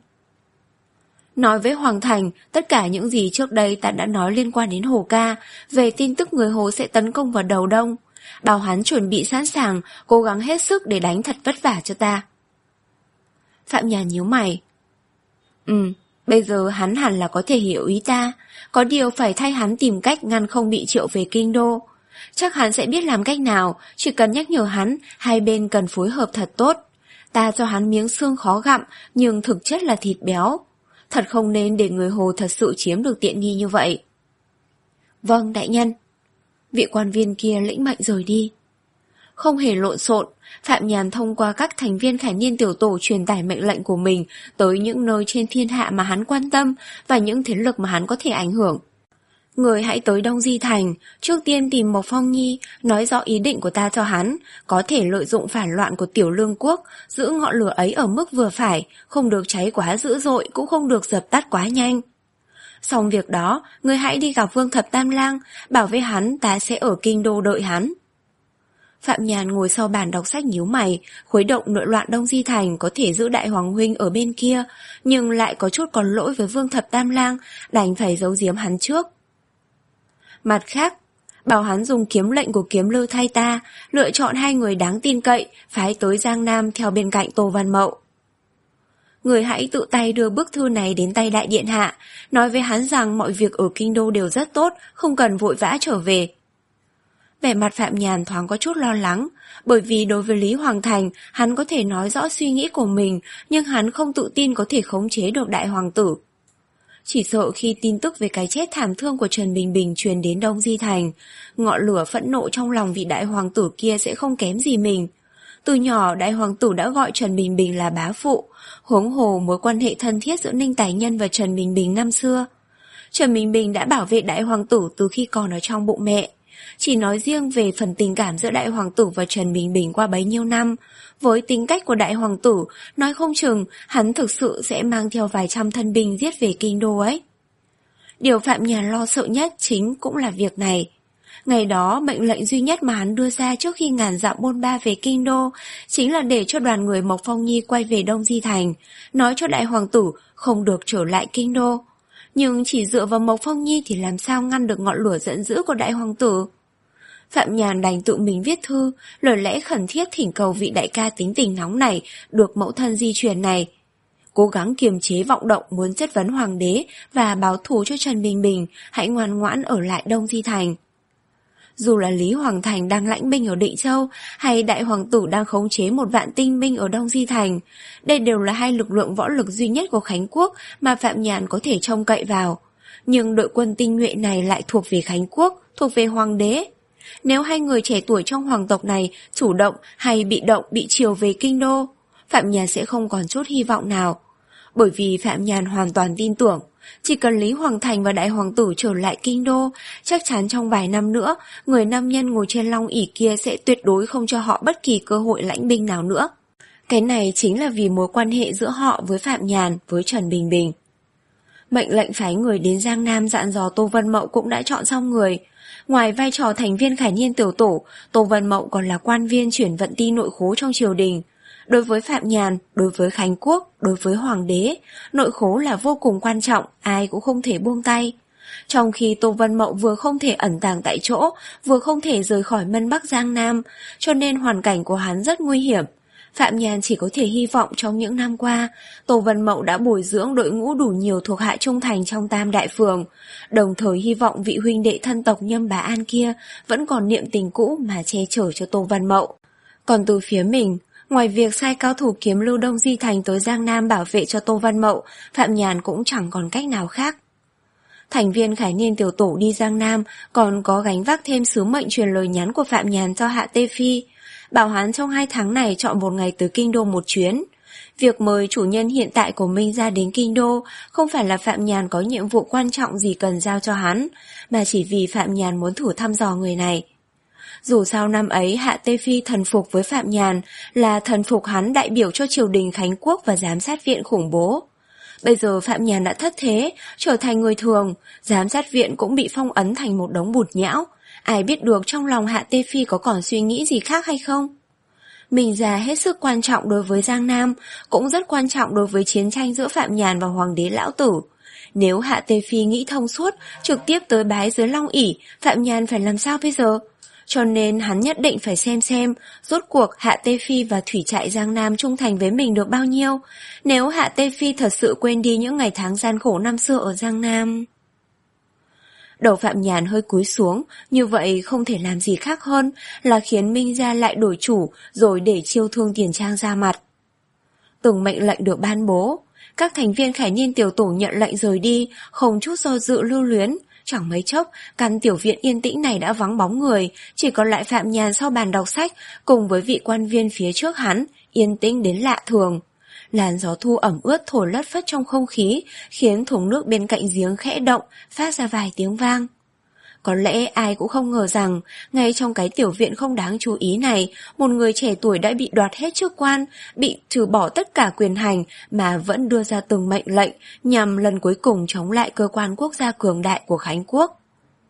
Nói với Hoàng Thành tất cả những gì trước đây ta đã nói liên quan đến Hồ Ca, về tin tức người Hồ sẽ tấn công vào đầu đông. Bảo hắn chuẩn bị sẵn sàng, cố gắng hết sức để đánh thật vất vả cho ta. Phạm Nhàn nhíu mày. Ừ, bây giờ hắn hẳn là có thể hiểu ý ta, có điều phải thay hắn tìm cách ngăn không bị triệu về kinh đô. Chắc hắn sẽ biết làm cách nào, chỉ cần nhắc nhở hắn, hai bên cần phối hợp thật tốt. Ta cho hắn miếng xương khó gặm, nhưng thực chất là thịt béo. Thật không nên để người Hồ thật sự chiếm được tiện nghi như vậy. Vâng, đại nhân. Vị quan viên kia lĩnh mệnh rời đi. Không hề lộn xộn, Phạm Nhàn thông qua các thành viên Khải Niên tiểu tổ truyền tải mệnh lệnh của mình tới những nơi trên thiên hạ mà hắn quan tâm và những thế lực mà hắn có thể ảnh hưởng. Người hãy tới Đông Di Thành, trước tiên tìm Mộc Phong Nhi, nói rõ ý định của ta cho hắn, có thể lợi dụng phản loạn của Tiểu Lương Quốc, giữ ngọn lửa ấy ở mức vừa phải, không được cháy quá dữ dội, cũng không được dập tắt quá nhanh. Xong việc đó, người hãy đi gặp Vương Thập Tam Lang, bảo với hắn ta sẽ ở kinh đô đợi hắn. Phạm Nhàn ngồi sau bàn đọc sách nhíu mày, khuấy động nội loạn Đông Di Thành có thể giữ Đại Hoàng huynh ở bên kia, nhưng lại có chút còn lỗi với Vương Thập Tam Lang, đành phải giấu giếm hắn trước. Mặt khác, bảo hắn dùng kiếm lệnh của Kiếm Lư thay ta, lựa chọn hai người đáng tin cậy, phái tới Giang Nam theo bên cạnh Tô Văn Mậu. Người hãy tự tay đưa bức thư này đến tay đại điện hạ, nói với hắn rằng mọi việc ở kinh đô đều rất tốt, không cần vội vã trở về. Vẻ mặt Phạm Nhàn thoáng có chút lo lắng, bởi vì đối với Lý Hoàng Thành, hắn có thể nói rõ suy nghĩ của mình, nhưng hắn không tự tin có thể khống chế được đại hoàng tử. Chỉ sợ khi tin tức về cái chết thảm thương của Trần Bình Bình truyền đến Đông Di Thành, ngọn lửa phẫn nộ trong lòng vị đại hoàng tử kia sẽ không kém gì mình. Từ nhỏ đại hoàng tử đã gọi Trần Bình Bình là bá phụ, huống hồ mối quan hệ thân thiết giữa Ninh Tài Nhân và Trần Bình Bình năm xưa. Trần Bình Bình đã bảo vệ đại hoàng tử từ khi còn ở trong bụng mẹ. Chỉ nói riêng về phần tình cảm giữa đại hoàng tử và Trần Bình Bình qua bấy nhiêu năm, với tính cách của đại hoàng tử, nói không chừng hắn thực sự sẽ mang theo vài trăm thân binh giết về kinh đô ấy. Điều Phạm Nhàn lo sợ nhất chính cũng là việc này. Ngày đó mệnh lệnh duy nhất mà hắn đưa ra trước khi ngàn dặm bôn ba về kinh đô chính là để cho đoàn người Mộc Phong Nhi quay về Đông Di Thành, nói cho đại hoàng tử không được trở lại kinh đô. Nhưng chỉ dựa vào Mộc Phong Nhi thì làm sao ngăn được ngọn lửa giận dữ của đại hoàng tử. Phạm Nhàn đành tự mình viết thư, lời lẽ khẩn thiết thỉnh cầu vị đại ca tính tình nóng này được mẫu thân di truyền này. Cố gắng kiềm chế vọng động muốn chất vấn hoàng đế và báo thù cho Trần Bình Bình, hãy ngoan ngoãn ở lại Đông Di Thành. Dù là Lý Hoàng Thành đang lãnh binh ở Định Châu hay đại hoàng tử đang khống chế một vạn tinh binh ở Đông Di Thành, đây đều là hai lực lượng võ lực duy nhất của Khánh Quốc mà Phạm Nhàn có thể trông cậy vào. Nhưng đội quân tinh nhuệ này lại thuộc về Khánh Quốc, thuộc về hoàng đế. Nếu hai người trẻ tuổi trong hoàng tộc này chủ động hay bị động bị chiều về kinh đô, Phạm Nhàn sẽ không còn chút hy vọng nào. Bởi vì Phạm Nhàn hoàn toàn tin tưởng, chỉ cần Lý Hoàng Thành và đại hoàng tử trở lại kinh đô, chắc chắn trong vài năm nữa, người nam nhân ngồi trên long ỷ kia sẽ tuyệt đối không cho họ bất kỳ cơ hội lãnh binh nào nữa. Cái này chính là vì mối quan hệ giữa họ với Phạm Nhàn, với Trần Bình Bình. Mệnh lệnh phái người đến Giang Nam dặn dò Tô Văn Mậu cũng đã chọn xong người. Ngoài vai trò thành viên Khải Niên tiểu tổ, Tô Văn Mậu còn là quan viên chuyển vận ti nội khố trong triều đình. Đối với Phạm Nhàn, đối với Khánh Quốc, đối với Hoàng đế, nội khố là vô cùng quan trọng, ai cũng không thể buông tay. Trong khi Tô Văn Mậu vừa không thể ẩn tàng tại chỗ, vừa không thể rời khỏi Mân Bắc Giang Nam, cho nên hoàn cảnh của hắn rất nguy hiểm. Phạm Nhàn chỉ có thể hy vọng trong những năm qua, Tô Văn Mậu đã bồi dưỡng đội ngũ đủ nhiều thuộc hạ trung thành trong Tam Đại Phường, đồng thời hy vọng vị huynh đệ thân tộc Nhâm Bá An kia vẫn còn niệm tình cũ mà che chở cho Tô Văn Mậu. Còn từ phía mình, ngoài việc sai cao thủ Kiếm Lưu Đông Di Thành tới Giang Nam bảo vệ cho Tô Văn Mậu, Phạm Nhàn cũng chẳng còn cách nào khác. Thành viên Khải Niên tiểu tổ đi Giang Nam còn có gánh vác thêm sứ mệnh truyền lời nhắn của Phạm Nhàn cho Hạ Tê Phi, bảo hắn trong hai tháng này chọn một ngày tới kinh đô một chuyến. Việc mời chủ nhân hiện tại của Minh ra đến kinh đô không phải là Phạm Nhàn có nhiệm vụ quan trọng gì cần giao cho hắn, mà chỉ vì Phạm Nhàn muốn thử thăm dò người này. Dù sao năm ấy Hạ Tê Phi thần phục với Phạm Nhàn là thần phục hắn đại biểu cho triều đình Khánh Quốc và giám sát viện khủng bố. Bây giờ Phạm Nhàn đã thất thế, trở thành người thường, giám sát viện cũng bị phong ấn thành một đống bụt nhão. Ai biết được trong lòng Hạ Tê Phi có còn suy nghĩ gì khác hay không? Mình già hết sức quan trọng đối với Giang Nam, cũng rất quan trọng đối với chiến tranh giữa Phạm Nhàn và Hoàng đế Lão Tử. Nếu Hạ Tê Phi nghĩ thông suốt, trực tiếp tới bái dưới long ỷ, Phạm Nhàn phải làm sao bây giờ? Cho nên hắn nhất định phải xem xem, rốt cuộc Hạ Tê Phi và thủy trại Giang Nam trung thành với mình được bao nhiêu. Nếu Hạ Tê Phi thật sự quên đi những ngày tháng gian khổ năm xưa ở Giang Nam... Đầu Phạm Nhàn hơi cúi xuống, như vậy không thể làm gì khác hơn là khiến Minh Gia lại đổi chủ rồi để Chiêu Thương Tiền Trang ra mặt. Từng mệnh lệnh được ban bố, các thành viên Khải Niên tiểu tổ nhận lệnh rời đi, không chút do dự lưu luyến. Chẳng mấy chốc, căn tiểu viện yên tĩnh này đã vắng bóng người, chỉ còn lại Phạm Nhàn sau bàn đọc sách cùng với vị quan viên phía trước hắn, yên tĩnh đến lạ thường. Làn gió thu ẩm ướt thổi lất phất trong không khí, khiến thùng nước bên cạnh giếng khẽ động, phát ra vài tiếng vang. Có lẽ ai cũng không ngờ rằng, ngay trong cái tiểu viện không đáng chú ý này, một người trẻ tuổi đã bị đoạt hết chức quan, bị trừ bỏ tất cả quyền hành mà vẫn đưa ra từng mệnh lệnh nhằm lần cuối cùng chống lại cơ quan quốc gia cường đại của Khánh Quốc.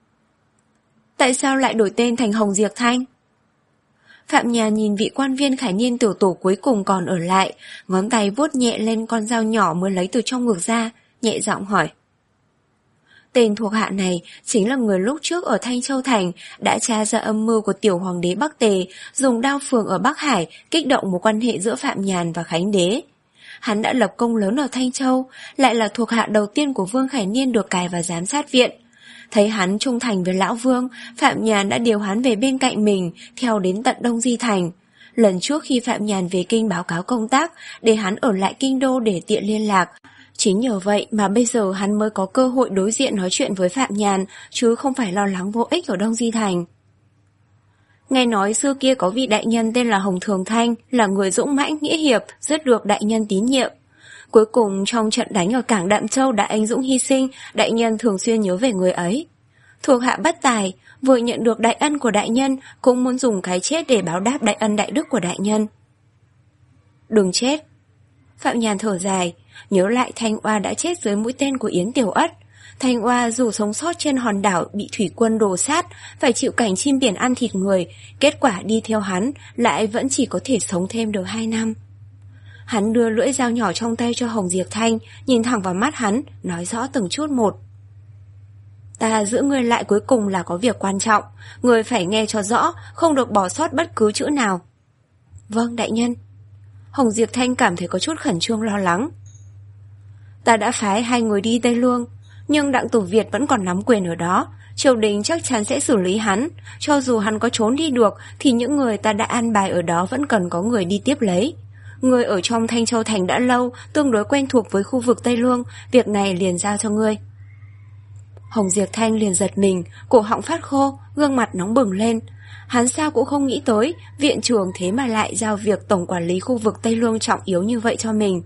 Tại sao lại đổi tên thành Hồng Diệp Thanh? Phạm Nhàn nhìn vị quan viên khải niên tiểu tổ cuối cùng còn ở lại, ngón tay vuốt nhẹ lên con dao nhỏ mới lấy từ trong ngực ra, nhẹ giọng hỏi. Tên thuộc hạ này chính là người lúc trước ở Thanh Châu Thành đã tra ra âm mưu của tiểu hoàng đế Bắc Tề, dùng đao phường ở Bắc Hải kích động một quan hệ giữa Phạm Nhàn và Khánh đế. Hắn đã lập công lớn ở Thanh Châu, lại là thuộc hạ đầu tiên của Vương Khải Niên được cài vào giám sát viện. Thấy hắn trung thành với lão Vương, Phạm Nhàn đã điều hắn về bên cạnh mình, theo đến tận Đông Di Thành. Lần trước khi Phạm Nhàn về kinh báo cáo công tác, để hắn ở lại kinh đô để tiện liên lạc. Chính nhờ vậy mà bây giờ hắn mới có cơ hội đối diện nói chuyện với Phạm Nhàn, chứ không phải lo lắng vô ích ở Đông Di Thành. Nghe nói xưa kia có vị đại nhân tên là Hồng Thường Thanh, là người dũng mãnh nghĩa hiệp, rất được đại nhân tín nhiệm. Cuối cùng trong trận đánh ở cảng Đạm Châu đã anh dũng hy sinh, đại nhân thường xuyên nhớ về người ấy. Thuộc hạ bất tài, vừa nhận được đại ân của đại nhân, cũng muốn dùng cái chết để báo đáp đại ân đại đức của đại nhân. Đừng chết. Phạm Nhàn thở dài, nhớ lại Thanh Oa đã chết dưới mũi tên của Yến Tiểu Ất. Thanh Oa dù sống sót trên hòn đảo bị thủy quân đổ sát, phải chịu cảnh chim biển ăn thịt người, kết quả đi theo hắn lại vẫn chỉ có thể sống thêm được hai năm. Hắn đưa lưỡi dao nhỏ trong tay cho Hồng Diệp Thanh, nhìn thẳng vào mắt hắn, nói rõ từng chút một. Ta giữ ngươi lại cuối cùng là có việc quan trọng, ngươi phải nghe cho rõ, không được bỏ sót bất cứ chữ nào. Vâng, đại nhân. Hồng Diệp Thanh cảm thấy có chút khẩn trương lo lắng. Ta đã phái hai người đi Tây Lương, nhưng Đặng Tử Việt vẫn còn nắm quyền ở đó, triều đình chắc chắn sẽ xử lý hắn. Cho dù hắn có trốn đi được, thì những người ta đã an bài ở đó vẫn cần có người đi tiếp lấy. Ngươi ở trong Thanh Châu Thành đã lâu, tương đối quen thuộc với khu vực Tây Lương, việc này liền giao cho ngươi. Hồng Diệp Thanh liền giật mình, cổ họng phát khô, gương mặt nóng bừng lên. Hắn sao cũng không nghĩ tới, viện trưởng thế mà lại giao việc tổng quản lý khu vực Tây Lương trọng yếu như vậy cho mình.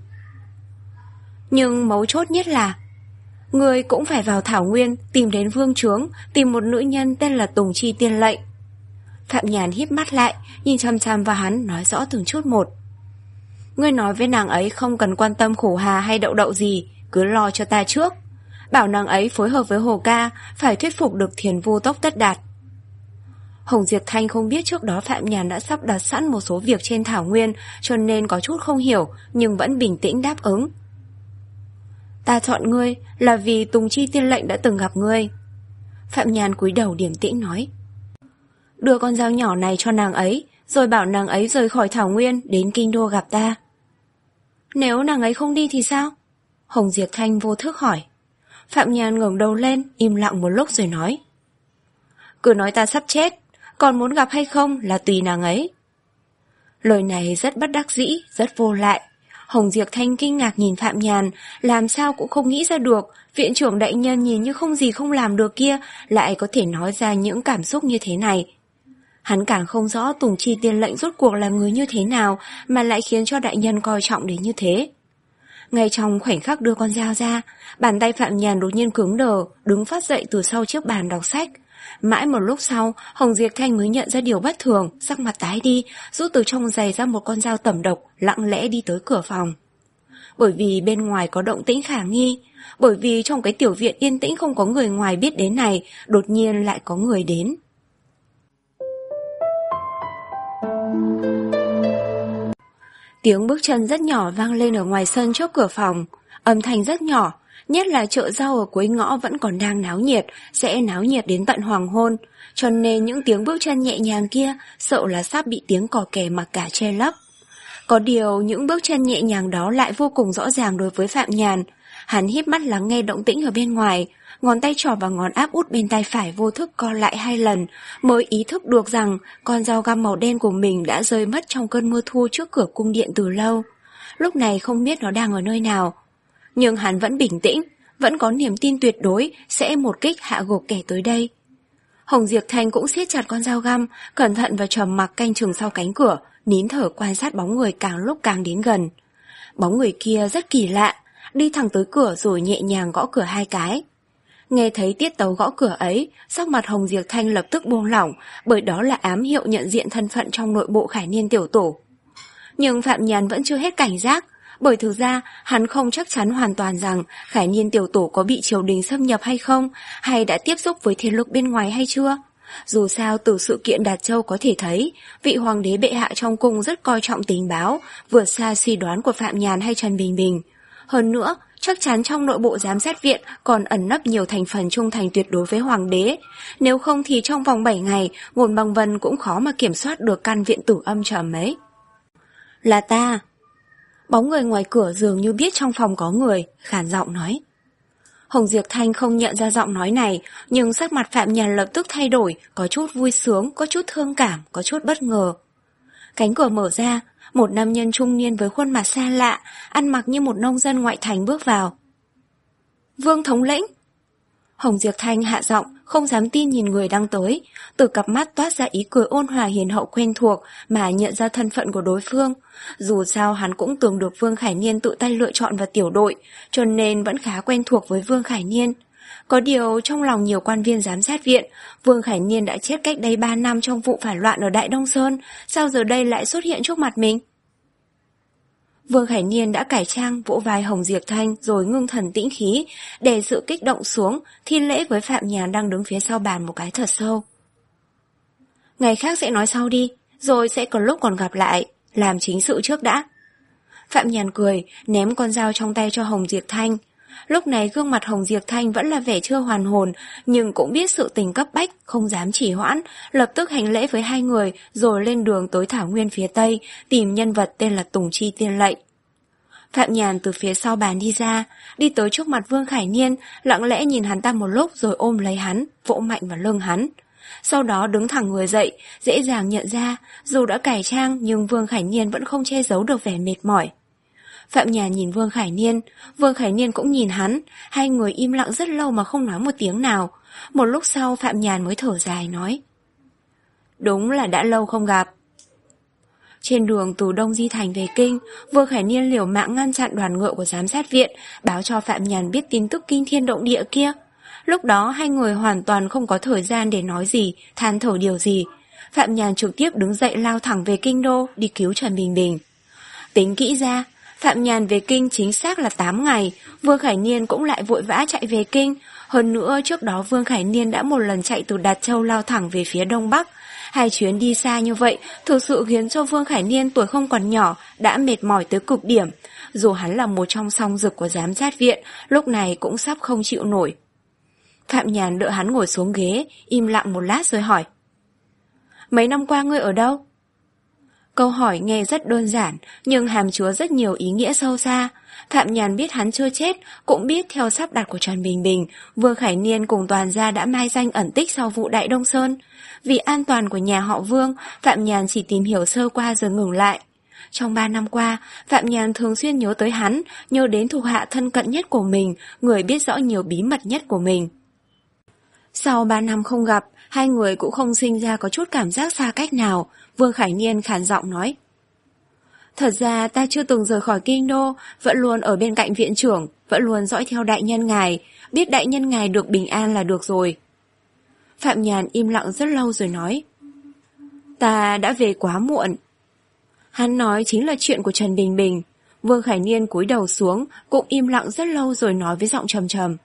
Nhưng mấu chốt nhất là, ngươi cũng phải vào Thảo Nguyên, tìm đến vương trướng, tìm một nữ nhân tên là Tùng Chi Tiên Lệnh. Phạm Nhàn híp mắt lại, nhìn chăm chăm vào hắn, nói rõ từng chút một. Ngươi nói với nàng ấy không cần quan tâm khổ hà hay đậu đậu gì, cứ lo cho ta trước. Bảo nàng ấy phối hợp với Hồ Ca, phải thuyết phục được Thiền Vu Tốc Tất Đạt. Hồng Diệp Thanh không biết trước đó Phạm Nhàn đã sắp đặt sẵn một số việc trên Thảo Nguyên, cho nên có chút không hiểu, nhưng vẫn bình tĩnh đáp ứng. Ta chọn ngươi là vì Tùng Chi Tiên Lệnh đã từng gặp ngươi. Phạm Nhàn cúi đầu điềm tĩnh nói. Đưa con dao nhỏ này cho nàng ấy, rồi bảo nàng ấy rời khỏi Thảo Nguyên đến kinh đô gặp ta. Nếu nàng ấy không đi thì sao? Hồng Diệp Thanh vô thức hỏi. Phạm Nhàn ngẩng đầu lên, im lặng một lúc rồi nói. Cứ nói ta sắp chết, còn muốn gặp hay không là tùy nàng ấy. Lời này rất bất đắc dĩ, rất vô lại. Hồng Diệp Thanh kinh ngạc nhìn Phạm Nhàn, làm sao cũng không nghĩ ra được, viện trưởng đại nhân nhìn như không gì không làm được kia, lại có thể nói ra những cảm xúc như thế này. Hắn càng không rõ Tùng Chi Tiên Lệnh rốt cuộc là người như thế nào mà lại khiến cho đại nhân coi trọng đến như thế. Ngay trong khoảnh khắc đưa con dao ra, bàn tay Phạm Nhàn đột nhiên cứng đờ, đứng phát dậy từ sau chiếc bàn đọc sách. Mãi một lúc sau, Hồng Diệp Thanh mới nhận ra điều bất thường, sắc mặt tái đi, rút từ trong giày ra một con dao tẩm độc, lặng lẽ đi tới cửa phòng. Bởi vì bên ngoài có động tĩnh khả nghi, bởi vì trong cái tiểu viện yên tĩnh không có người ngoài biết đến này, đột nhiên lại có người đến. Tiếng bước chân rất nhỏ vang lên ở ngoài sân trước cửa phòng, âm thanh rất nhỏ, nhất là chợ rau ở cuối ngõ vẫn còn đang náo nhiệt, sẽ náo nhiệt đến tận hoàng hôn, cho nên những tiếng bước chân nhẹ nhàng kia sợ là sắp bị tiếng cò kè mặc cả che lấp. Có điều những bước chân nhẹ nhàng đó lại vô cùng rõ ràng đối với Phạm Nhàn. Hắn híp mắt lắng nghe động tĩnh ở bên ngoài, ngón tay trỏ và ngón áp út bên tay phải vô thức co lại hai lần, mới ý thức được rằng con dao găm màu đen của mình đã rơi mất trong cơn mưa thu trước cửa cung điện từ lâu. Lúc này không biết nó đang ở nơi nào. Nhưng hắn vẫn bình tĩnh, vẫn có niềm tin tuyệt đối sẽ một kích hạ gục kẻ tới đây. Hồng Diệp Thanh cũng siết chặt con dao găm, cẩn thận và trầm mặc canh chừng sau cánh cửa, nín thở quan sát bóng người càng lúc càng đến gần. Bóng người kia rất kỳ lạ, đi thẳng tới cửa rồi nhẹ nhàng gõ cửa hai cái. Nghe thấy tiết tấu gõ cửa ấy, sắc mặt Hồng Diệp Thanh lập tức buông lỏng, bởi đó là ám hiệu nhận diện thân phận trong nội bộ Khải Niên tiểu tổ. Nhưng Phạm Nhàn vẫn chưa hết cảnh giác, bởi thực ra hắn không chắc chắn hoàn toàn rằng Khải Niên tiểu tổ có bị triều đình xâm nhập hay không, hay đã tiếp xúc với thế lực bên ngoài hay chưa. Dù sao từ sự kiện Đạt Châu có thể thấy, vị hoàng đế bệ hạ trong cung rất coi trọng tình báo, vượt xa suy đoán của Phạm Nhàn hay Trần Bình Bình. Hơn nữa, chắc chắn trong nội bộ giám sát viện còn ẩn nấp nhiều thành phần trung thành tuyệt đối với hoàng đế. Nếu không thì trong vòng bảy ngày, Ngôn Băng Vân cũng khó mà kiểm soát được căn viện tử âm trầm ấy. Là ta. Bóng người ngoài cửa dường như biết trong phòng có người, khản giọng nói. Hồng Diệp Thanh không nhận ra giọng nói này, nhưng sắc mặt Phạm Nhàn lập tức thay đổi, có chút vui sướng, có chút thương cảm, có chút bất ngờ. Cánh cửa mở ra, một nam nhân trung niên với khuôn mặt xa lạ, ăn mặc như một nông dân ngoại thành bước vào. Vương thống lĩnh. Hồng Diệp Thanh hạ giọng, không dám tin nhìn người đang tới, từ cặp mắt toát ra ý cười ôn hòa hiền hậu quen thuộc mà nhận ra thân phận của đối phương. Dù sao hắn cũng tưởng được Vương Khải Niên tự tay lựa chọn vào tiểu đội, cho nên vẫn khá quen thuộc với Vương Khải Niên. Có điều trong lòng nhiều quan viên giám sát viện, Vương Khải Niên đã chết cách đây ba năm trong vụ phản loạn ở Đại Đông Sơn, sao giờ đây lại xuất hiện trước mặt mình? Vương Khải Niên đã cải trang, vỗ vai Hồng Diệp Thanh rồi ngưng thần tĩnh khí, để sự kích động xuống, thi lễ với Phạm Nhàn đang đứng phía sau bàn một cái thật sâu. Ngày khác sẽ nói sau đi, rồi sẽ có lúc còn gặp lại, làm chính sự trước đã. Phạm Nhàn cười, ném con dao trong tay cho Hồng Diệp Thanh. Lúc này gương mặt Hồng Diệp Thanh vẫn là vẻ chưa hoàn hồn, nhưng cũng biết sự tình cấp bách, không dám trì hoãn, lập tức hành lễ với hai người rồi lên đường tới Thảo Nguyên phía Tây, tìm nhân vật tên là Tùng Chi Tiên Lệnh. Phạm Nhàn từ phía sau bàn đi ra, đi tới trước mặt Vương Khải Niên, lặng lẽ nhìn hắn ta một lúc rồi ôm lấy hắn, vỗ mạnh vào lưng hắn. Sau đó đứng thẳng người dậy, dễ dàng nhận ra, dù đã cải trang nhưng Vương Khải Niên vẫn không che giấu được vẻ mệt mỏi. Phạm Nhàn nhìn Vương Khải Niên, Vương Khải Niên cũng nhìn hắn, hai người im lặng rất lâu mà không nói một tiếng nào. Một lúc sau Phạm Nhàn mới thở dài nói. Đúng là đã lâu không gặp. Trên đường từ Đông Di Thành về Kinh, Vương Khải Niên liều mạng ngăn chặn đoàn ngựa của giám sát viện, báo cho Phạm Nhàn biết tin tức kinh thiên động địa kia. Lúc đó hai người hoàn toàn không có thời gian để nói gì, than thở điều gì. Phạm Nhàn trực tiếp đứng dậy lao thẳng về Kinh Đô, đi cứu Trần Bình Bình. Tính kỹ ra, Phạm Nhàn về Kinh chính xác là tám ngày, Vương Khải Niên cũng lại vội vã chạy về Kinh. Hơn nữa trước đó Vương Khải Niên đã một lần chạy từ Đạt Châu lao thẳng về phía Đông Bắc. Hai chuyến đi xa như vậy thực sự khiến cho Vương Khải Niên tuổi không còn nhỏ đã mệt mỏi tới cực điểm. Dù hắn là một trong song dực của giám sát viện, lúc này cũng sắp không chịu nổi. Phạm Nhàn đỡ hắn ngồi xuống ghế, im lặng một lát rồi hỏi. Mấy năm qua ngươi ở đâu? Câu hỏi nghe rất đơn giản, nhưng hàm chứa rất nhiều ý nghĩa sâu xa. Phạm Nhàn biết hắn chưa chết, cũng biết theo sắp đặt của Trần Bình Bình, Vương Khải Niên cùng toàn gia đã mai danh ẩn tích sau vụ Đại Đông Sơn. Vì an toàn của nhà họ Vương, Phạm Nhàn chỉ tìm hiểu sơ qua rồi ngừng lại. Trong ba năm qua, Phạm Nhàn thường xuyên nhớ tới hắn, nhớ đến thuộc hạ thân cận nhất của mình, người biết rõ nhiều bí mật nhất của mình. Sau ba năm không gặp, hai người cũng không sinh ra có chút cảm giác xa cách nào. Vương Khải Niên khàn giọng nói. Thật ra ta chưa từng rời khỏi Kinh Đô, vẫn luôn ở bên cạnh viện trưởng, vẫn luôn dõi theo đại nhân ngài, biết đại nhân ngài được bình an là được rồi. Phạm Nhàn im lặng rất lâu rồi nói. Ta đã về quá muộn. Hắn nói chính là chuyện của Trần Bình Bình. Vương Khải Niên cúi đầu xuống, cũng im lặng rất lâu rồi nói với giọng trầm trầm.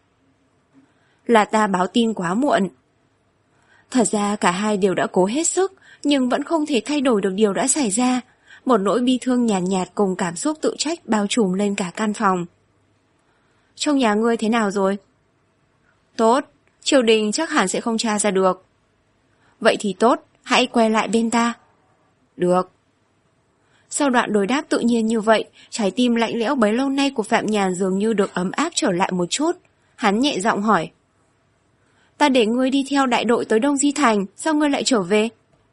Là ta báo tin quá muộn. Thật ra cả hai đều đã cố hết sức, nhưng vẫn không thể thay đổi được điều đã xảy ra. Một nỗi bi thương nhàn nhạt, nhạt cùng cảm xúc tự trách bao trùm lên cả căn phòng. Trong nhà ngươi thế nào rồi? Tốt, triều đình chắc hẳn sẽ không tra ra được. Vậy thì tốt, hãy quay lại bên ta. Được. Sau đoạn đối đáp tự nhiên như vậy, trái tim lạnh lẽo bấy lâu nay của Phạm Nhàn dường như được ấm áp trở lại một chút. Hắn nhẹ giọng hỏi. Ta để ngươi đi theo đại đội tới Đông Di Thành, sao ngươi lại trở về?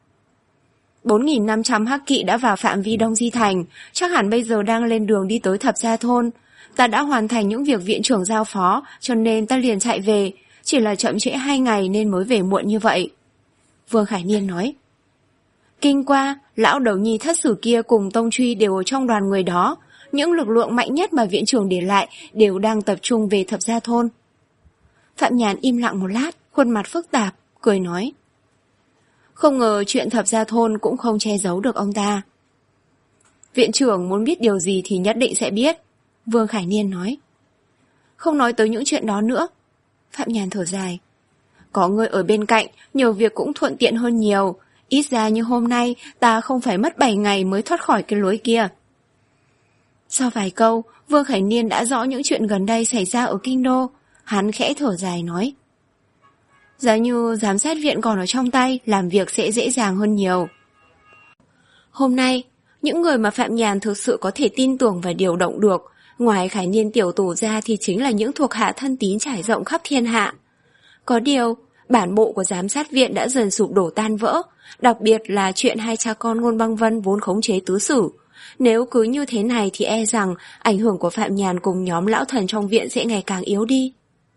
bốn nghìn năm trăm hắc kỵ đã vào phạm vi Đông Di Thành, chắc hẳn bây giờ đang lên đường đi tới Thập Gia Thôn. Ta đã hoàn thành những việc viện trưởng giao phó, cho nên ta liền chạy về, chỉ là chậm trễ hai ngày nên mới về muộn như vậy. Vương Khải Niên nói. Kinh qua, lão đầu nhi thất sử kia cùng Tông Truy đều ở trong đoàn người đó, những lực lượng mạnh nhất mà viện trưởng để lại đều đang tập trung về Thập Gia Thôn. Phạm Nhàn im lặng một lát, khuôn mặt phức tạp, cười nói. Không ngờ chuyện Thập Gia Thôn cũng không che giấu được ông ta. Viện trưởng muốn biết điều gì thì nhất định sẽ biết, Vương Khải Niên nói. Không nói tới những chuyện đó nữa. Phạm Nhàn thở dài. Có người ở bên cạnh, nhiều việc cũng thuận tiện hơn nhiều. Ít ra như hôm nay, ta không phải mất bảy ngày mới thoát khỏi cái lối kia. Sau vài câu, Vương Khải Niên đã rõ những chuyện gần đây xảy ra ở Kinh Đô. Hắn khẽ thở dài nói. Giá như giám sát viện còn ở trong tay, làm việc sẽ dễ dàng hơn nhiều. Hôm nay, những người mà Phạm Nhàn thực sự có thể tin tưởng và điều động được, ngoài Khải Niên tiểu tổ ra thì chính là những thuộc hạ thân tín trải rộng khắp thiên hạ. Có điều, bản bộ của giám sát viện đã dần sụp đổ tan vỡ, đặc biệt là chuyện hai cha con Ngôn Băng Vân vốn khống chế tứ sử. Nếu cứ như thế này thì e rằng ảnh hưởng của Phạm Nhàn cùng nhóm lão thần trong viện sẽ ngày càng yếu đi.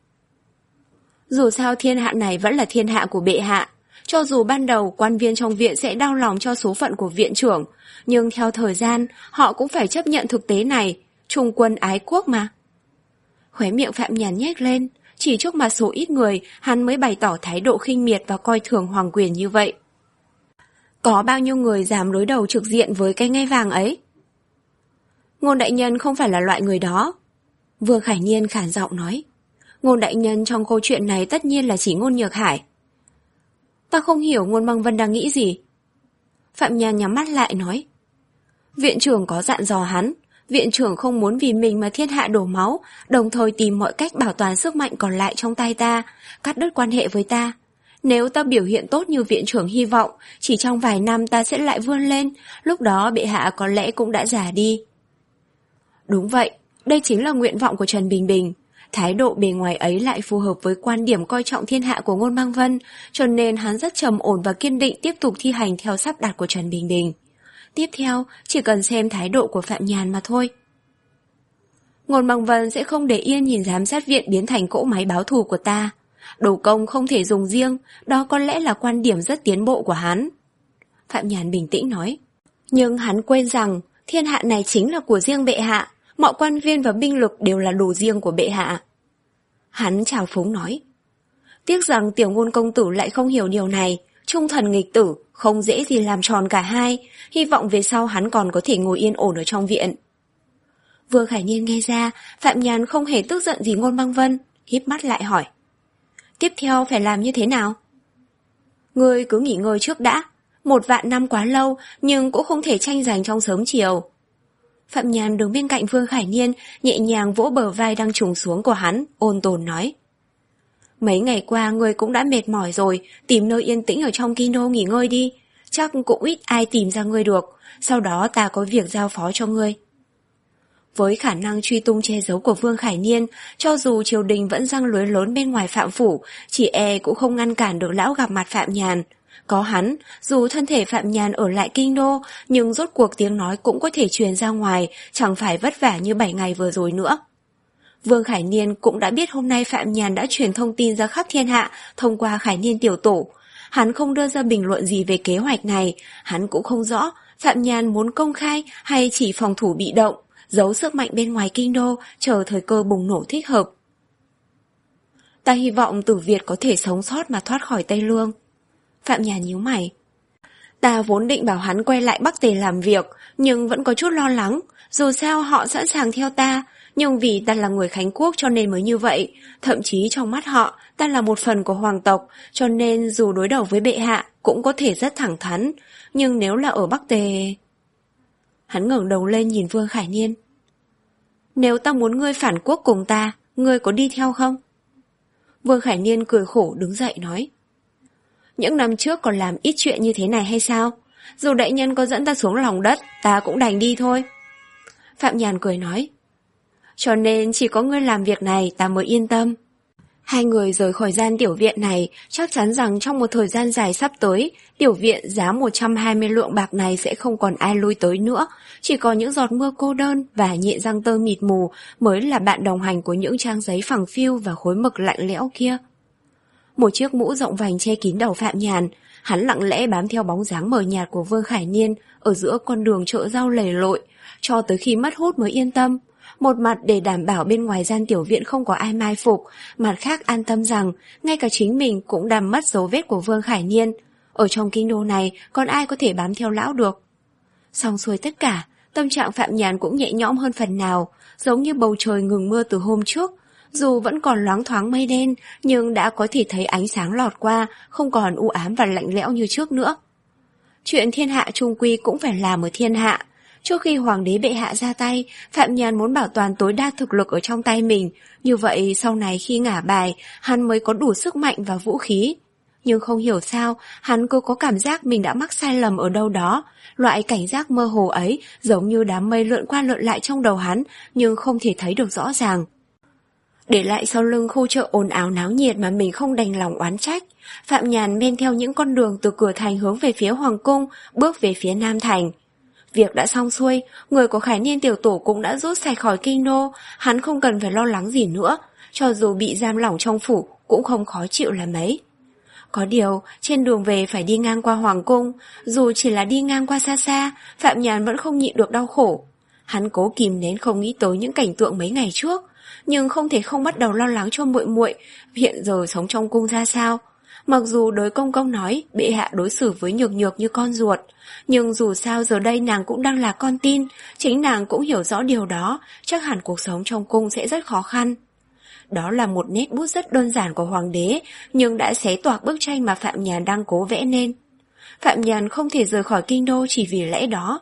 Dù sao thiên hạ này vẫn là thiên hạ của bệ hạ. Cho dù ban đầu quan viên trong viện sẽ đau lòng cho số phận của viện trưởng, nhưng theo thời gian họ cũng phải chấp nhận thực tế này, trung quân ái quốc mà. Khóe miệng Phạm Nhàn nhếch lên, chỉ trước mặt số ít người hắn mới bày tỏ thái độ khinh miệt và coi thường hoàng quyền như vậy. Có bao nhiêu người dám đối đầu trực diện với cái ngai vàng ấy? Ngôn đại nhân không phải là loại người đó. Vương Khải Niên khản giọng nói. Ngôn đại nhân trong câu chuyện này tất nhiên là chỉ Ngôn Nhược Hải. Ta không hiểu Ngôn Băng Vân đang nghĩ gì. Phạm Nhàn nhắm mắt lại nói. Viện trưởng có dặn dò hắn, viện trưởng không muốn vì mình mà thiên hạ đổ máu, đồng thời tìm mọi cách bảo toàn sức mạnh còn lại trong tay ta, cắt đứt quan hệ với ta. Nếu ta biểu hiện tốt như viện trưởng hy vọng, chỉ trong vài năm ta sẽ lại vươn lên, lúc đó bệ hạ có lẽ cũng đã già đi. Đúng vậy, đây chính là nguyện vọng của Trần Bình Bình. Thái độ bề ngoài ấy lại phù hợp với quan điểm coi trọng thiên hạ của Ngôn Băng Vân, cho nên hắn rất trầm ổn và kiên định tiếp tục thi hành theo sắp đặt của Trần Bình Bình. Tiếp theo, chỉ cần xem thái độ của Phạm Nhàn mà thôi. Ngôn Băng Vân sẽ không để yên nhìn giám sát viện biến thành cỗ máy báo thù của ta. Đồ công không thể dùng riêng, đó có lẽ là quan điểm rất tiến bộ của hắn. Phạm Nhàn bình tĩnh nói. Nhưng hắn quên rằng, thiên hạ này chính là của riêng bệ hạ, mọi quan viên và binh lực đều là đồ riêng của bệ hạ. Hắn trào phúng nói. Tiếc rằng tiểu Ngôn công tử lại không hiểu điều này, trung thần nghịch tử, không dễ gì làm tròn cả hai, hy vọng về sau hắn còn có thể ngồi yên ổn ở trong viện. Vương Khải Niên nghe ra, Phạm Nhàn không hề tức giận gì Ngôn Băng Vân, híp mắt lại hỏi. Tiếp theo phải làm như thế nào? Ngươi cứ nghỉ ngơi trước đã, một vạn năm quá lâu nhưng cũng không thể tranh giành trong sớm chiều. Phạm Nhàn đứng bên cạnh Vương Khải Niên, nhẹ nhàng vỗ bờ vai đang trùng xuống của hắn, ôn tồn nói. Mấy ngày qua ngươi cũng đã mệt mỏi rồi, tìm nơi yên tĩnh ở trong Kinh Đô nghỉ ngơi đi, chắc cũng ít ai tìm ra ngươi được, sau đó ta có việc giao phó cho ngươi. Với khả năng truy tung che giấu của Vương Khải Niên, cho dù triều đình vẫn răng lưới lớn bên ngoài Phạm phủ, chỉ e cũng không ngăn cản được lão gặp mặt Phạm Nhàn. Có hắn, dù thân thể Phạm Nhàn ở lại Kinh Đô, nhưng rốt cuộc tiếng nói cũng có thể truyền ra ngoài, chẳng phải vất vả như bảy ngày vừa rồi nữa. Vương Khải Niên cũng đã biết hôm nay Phạm Nhàn đã truyền thông tin ra khắp thiên hạ thông qua Khải Niên tiểu tổ. Hắn không đưa ra bình luận gì về kế hoạch này, hắn cũng không rõ Phạm Nhàn muốn công khai hay chỉ phòng thủ bị động, giấu sức mạnh bên ngoài Kinh Đô, chờ thời cơ bùng nổ thích hợp. Ta hy vọng Tử Việt có thể sống sót mà thoát khỏi Tây Lương. Phạm Nhàn nhíu mày. Ta vốn định bảo hắn quay lại Bắc Tề làm việc, nhưng vẫn có chút lo lắng. Dù sao họ sẵn sàng theo ta, nhưng vì ta là người Khánh Quốc cho nên mới như vậy. Thậm chí trong mắt họ, ta là một phần của hoàng tộc, cho nên dù đối đầu với bệ hạ cũng có thể rất thẳng thắn. Nhưng nếu là ở Bắc Tề... Hắn ngẩng đầu lên nhìn Vương Khải Niên. Nếu ta muốn ngươi phản quốc cùng ta, ngươi có đi theo không? Vương Khải Niên cười khổ đứng dậy nói. Những năm trước còn làm ít chuyện như thế này hay sao? Dù đại nhân có dẫn ta xuống lòng đất, ta cũng đành đi thôi. Phạm Nhàn cười nói. Cho nên chỉ có ngươi làm việc này ta mới yên tâm. Hai người rời khỏi gian tiểu viện này, chắc chắn rằng trong một thời gian dài sắp tới, tiểu viện giá một trăm hai mươi lượng bạc này sẽ không còn ai lui tới nữa, chỉ có những giọt mưa cô đơn và nhện răng tơ mịt mù mới là bạn đồng hành của những trang giấy phẳng phiu và khối mực lạnh lẽo kia. Một chiếc mũ rộng vành che kín đầu Phạm Nhàn, hắn lặng lẽ bám theo bóng dáng mờ nhạt của Vương Khải Niên ở giữa con đường chợ rau lầy lội, cho tới khi mất hút mới yên tâm. Một mặt để đảm bảo bên ngoài gian tiểu viện không có ai mai phục, mặt khác an tâm rằng ngay cả chính mình cũng đàm mất dấu vết của Vương Khải Niên. Ở trong kinh đô này còn ai có thể bám theo lão được. Xong xuôi tất cả, tâm trạng Phạm Nhàn cũng nhẹ nhõm hơn phần nào, giống như bầu trời ngừng mưa từ hôm trước. Dù vẫn còn loáng thoáng mây đen, nhưng đã có thể thấy ánh sáng lọt qua, không còn u ám và lạnh lẽo như trước nữa. Chuyện thiên hạ chung quy cũng phải làm ở thiên hạ. Trước khi hoàng đế bệ hạ ra tay, Phạm Nhàn muốn bảo toàn tối đa thực lực ở trong tay mình, như vậy sau này khi ngả bài, hắn mới có đủ sức mạnh và vũ khí. Nhưng không hiểu sao, hắn cứ có cảm giác mình đã mắc sai lầm ở đâu đó. Loại cảnh giác mơ hồ ấy giống như đám mây lượn qua lượn lại trong đầu hắn, nhưng không thể thấy được rõ ràng. Để lại sau lưng khu chợ ồn ào náo nhiệt mà mình không đành lòng oán trách, Phạm Nhàn men theo những con đường từ cửa thành hướng về phía Hoàng cung, bước về phía Nam Thành. Việc đã xong xuôi, người của Khải Niên tiểu tổ cũng đã rút sạch khỏi kinh đô, hắn không cần phải lo lắng gì nữa, cho dù bị giam lỏng trong phủ cũng không khó chịu là mấy. Có điều, trên đường về phải đi ngang qua Hoàng cung, dù chỉ là đi ngang qua xa xa, Phạm Nhàn vẫn không nhịn được đau khổ. Hắn cố kìm nén không nghĩ tới những cảnh tượng mấy ngày trước, nhưng không thể không bắt đầu lo lắng cho muội muội hiện giờ sống trong cung ra sao. Mặc dù đối công công nói bệ hạ đối xử với Nhược Nhược như con ruột, nhưng dù sao giờ đây nàng cũng đang là con tin, chính nàng cũng hiểu rõ điều đó, chắc hẳn cuộc sống trong cung sẽ rất khó khăn. Đó là một nét bút rất đơn giản của hoàng đế, nhưng đã xé toạc bức tranh mà Phạm Nhàn đang cố vẽ nên. Phạm Nhàn không thể rời khỏi kinh đô chỉ vì lẽ đó.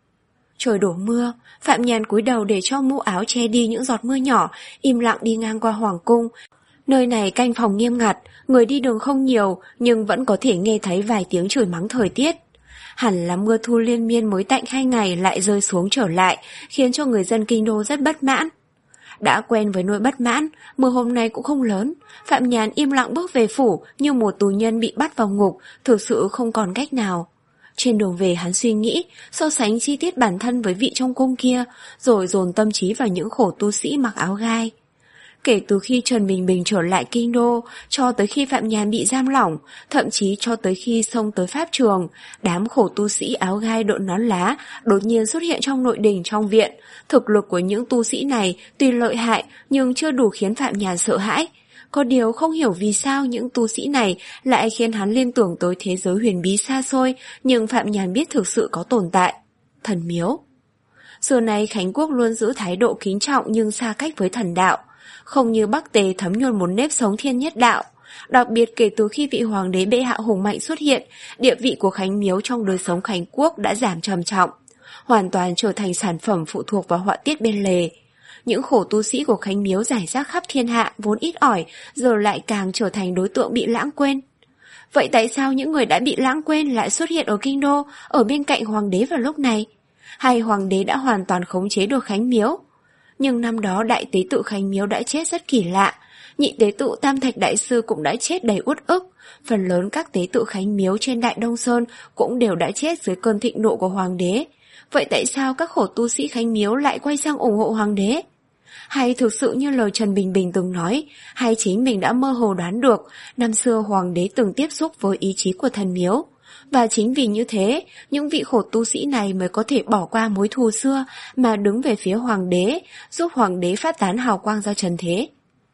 Trời đổ mưa, Phạm Nhàn cúi đầu để cho mũ áo che đi những giọt mưa nhỏ, im lặng đi ngang qua Hoàng cung. Nơi này canh phòng nghiêm ngặt, người đi đường không nhiều, nhưng vẫn có thể nghe thấy vài tiếng chửi mắng thời tiết. Hẳn là mưa thu liên miên mới tạnh hai ngày lại rơi xuống trở lại, khiến cho người dân kinh đô rất bất mãn. Đã quen với nỗi bất mãn, mưa hôm nay cũng không lớn, Phạm Nhàn im lặng bước về phủ như một tù nhân bị bắt vào ngục, thực sự không còn cách nào. Trên đường về hắn suy nghĩ, so sánh chi tiết bản thân với vị trong cung kia, rồi dồn tâm trí vào những khổ tu sĩ mặc áo gai. Kể từ khi Trần Bình Bình trở lại kinh đô, cho tới khi Phạm Nhàn bị giam lỏng, thậm chí cho tới khi xông tới pháp trường, đám khổ tu sĩ áo gai đội nón lá đột nhiên xuất hiện trong nội đình trong viện. Thực lực của những tu sĩ này tuy lợi hại nhưng chưa đủ khiến Phạm Nhàn sợ hãi. Có điều không hiểu vì sao những tu sĩ này lại khiến hắn liên tưởng tới thế giới huyền bí xa xôi, nhưng Phạm Nhàn biết thực sự có tồn tại. Thần miếu. Xưa nay Khánh Quốc luôn giữ thái độ kính trọng nhưng xa cách với thần đạo. Không như Bắc Tề thấm nhuần một nếp sống thiên nhất đạo. Đặc biệt kể từ khi vị hoàng đế bệ hạ hùng mạnh xuất hiện, địa vị của Khánh Miếu trong đời sống Khánh Quốc đã giảm trầm trọng, hoàn toàn trở thành sản phẩm phụ thuộc vào họa tiết bên lề. Những khổ tu sĩ của Khánh Miếu rải rác khắp thiên hạ vốn ít ỏi, giờ lại càng trở thành đối tượng bị lãng quên. Vậy tại sao những người đã bị lãng quên lại xuất hiện ở kinh đô, ở bên cạnh hoàng đế vào lúc này? Hay hoàng đế đã hoàn toàn khống chế được Khánh Miếu? Nhưng năm đó đại tế tự Khánh Miếu đã chết rất kỳ lạ, nhị tế tự Tam Thạch Đại Sư cũng đã chết đầy uất ức, phần lớn các tế tự Khánh Miếu trên Đại Đông Sơn cũng đều đã chết dưới cơn thịnh nộ của hoàng đế. Vậy tại sao các khổ tu sĩ Khánh Miếu lại quay sang ủng hộ hoàng đế? Hay thực sự như lời Trần Bình Bình từng nói, hay chính mình đã mơ hồ đoán được, năm xưa hoàng đế từng tiếp xúc với ý chí của thần miếu. Và chính vì như thế, những vị khổ tu sĩ này mới có thể bỏ qua mối thù xưa mà đứng về phía hoàng đế, giúp hoàng đế phát tán hào quang ra trần thế.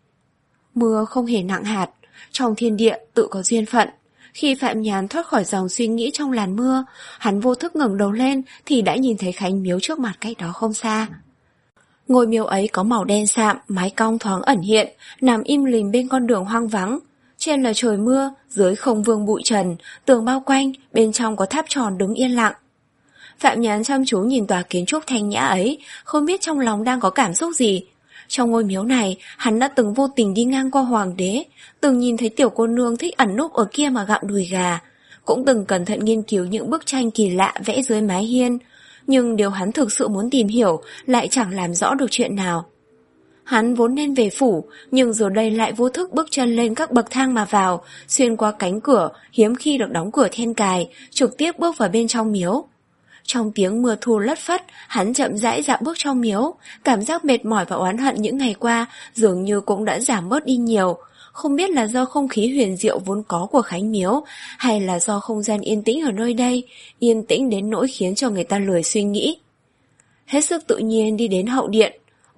Mưa không hề nặng hạt, trong thiên địa tự có duyên phận. Khi Phạm Nhàn thoát khỏi dòng suy nghĩ trong làn mưa, hắn vô thức ngẩng đầu lên thì đã nhìn thấy Khánh Miếu trước mặt cách đó không xa. Ngôi miếu ấy có màu đen sạm, mái cong thoáng ẩn hiện, nằm im lìm bên con đường hoang vắng. Trên là trời mưa, dưới không vương bụi trần, tường bao quanh, bên trong có tháp tròn đứng yên lặng. Phạm Nhàn chăm chú nhìn tòa kiến trúc thanh nhã ấy, không biết trong lòng đang có cảm xúc gì. Trong ngôi miếu này, hắn đã từng vô tình đi ngang qua hoàng đế, từng nhìn thấy tiểu cô nương thích ẩn núp ở kia mà gặm đùi gà, cũng từng cẩn thận nghiên cứu những bức tranh kỳ lạ vẽ dưới mái hiên. Nhưng điều hắn thực sự muốn tìm hiểu lại chẳng làm rõ được chuyện nào. Hắn vốn nên về phủ, nhưng giờ đây lại vô thức bước chân lên các bậc thang mà vào, xuyên qua cánh cửa, hiếm khi được đóng cửa then cài, trực tiếp bước vào bên trong miếu. Trong tiếng mưa thu lất phất, hắn chậm rãi dạo bước trong miếu, cảm giác mệt mỏi và oán hận những ngày qua dường như cũng đã giảm bớt đi nhiều. Không biết là do không khí huyền diệu vốn có của Khánh Miếu, hay là do không gian yên tĩnh ở nơi đây, yên tĩnh đến nỗi khiến cho người ta lười suy nghĩ. Hết sức tự nhiên đi đến hậu điện,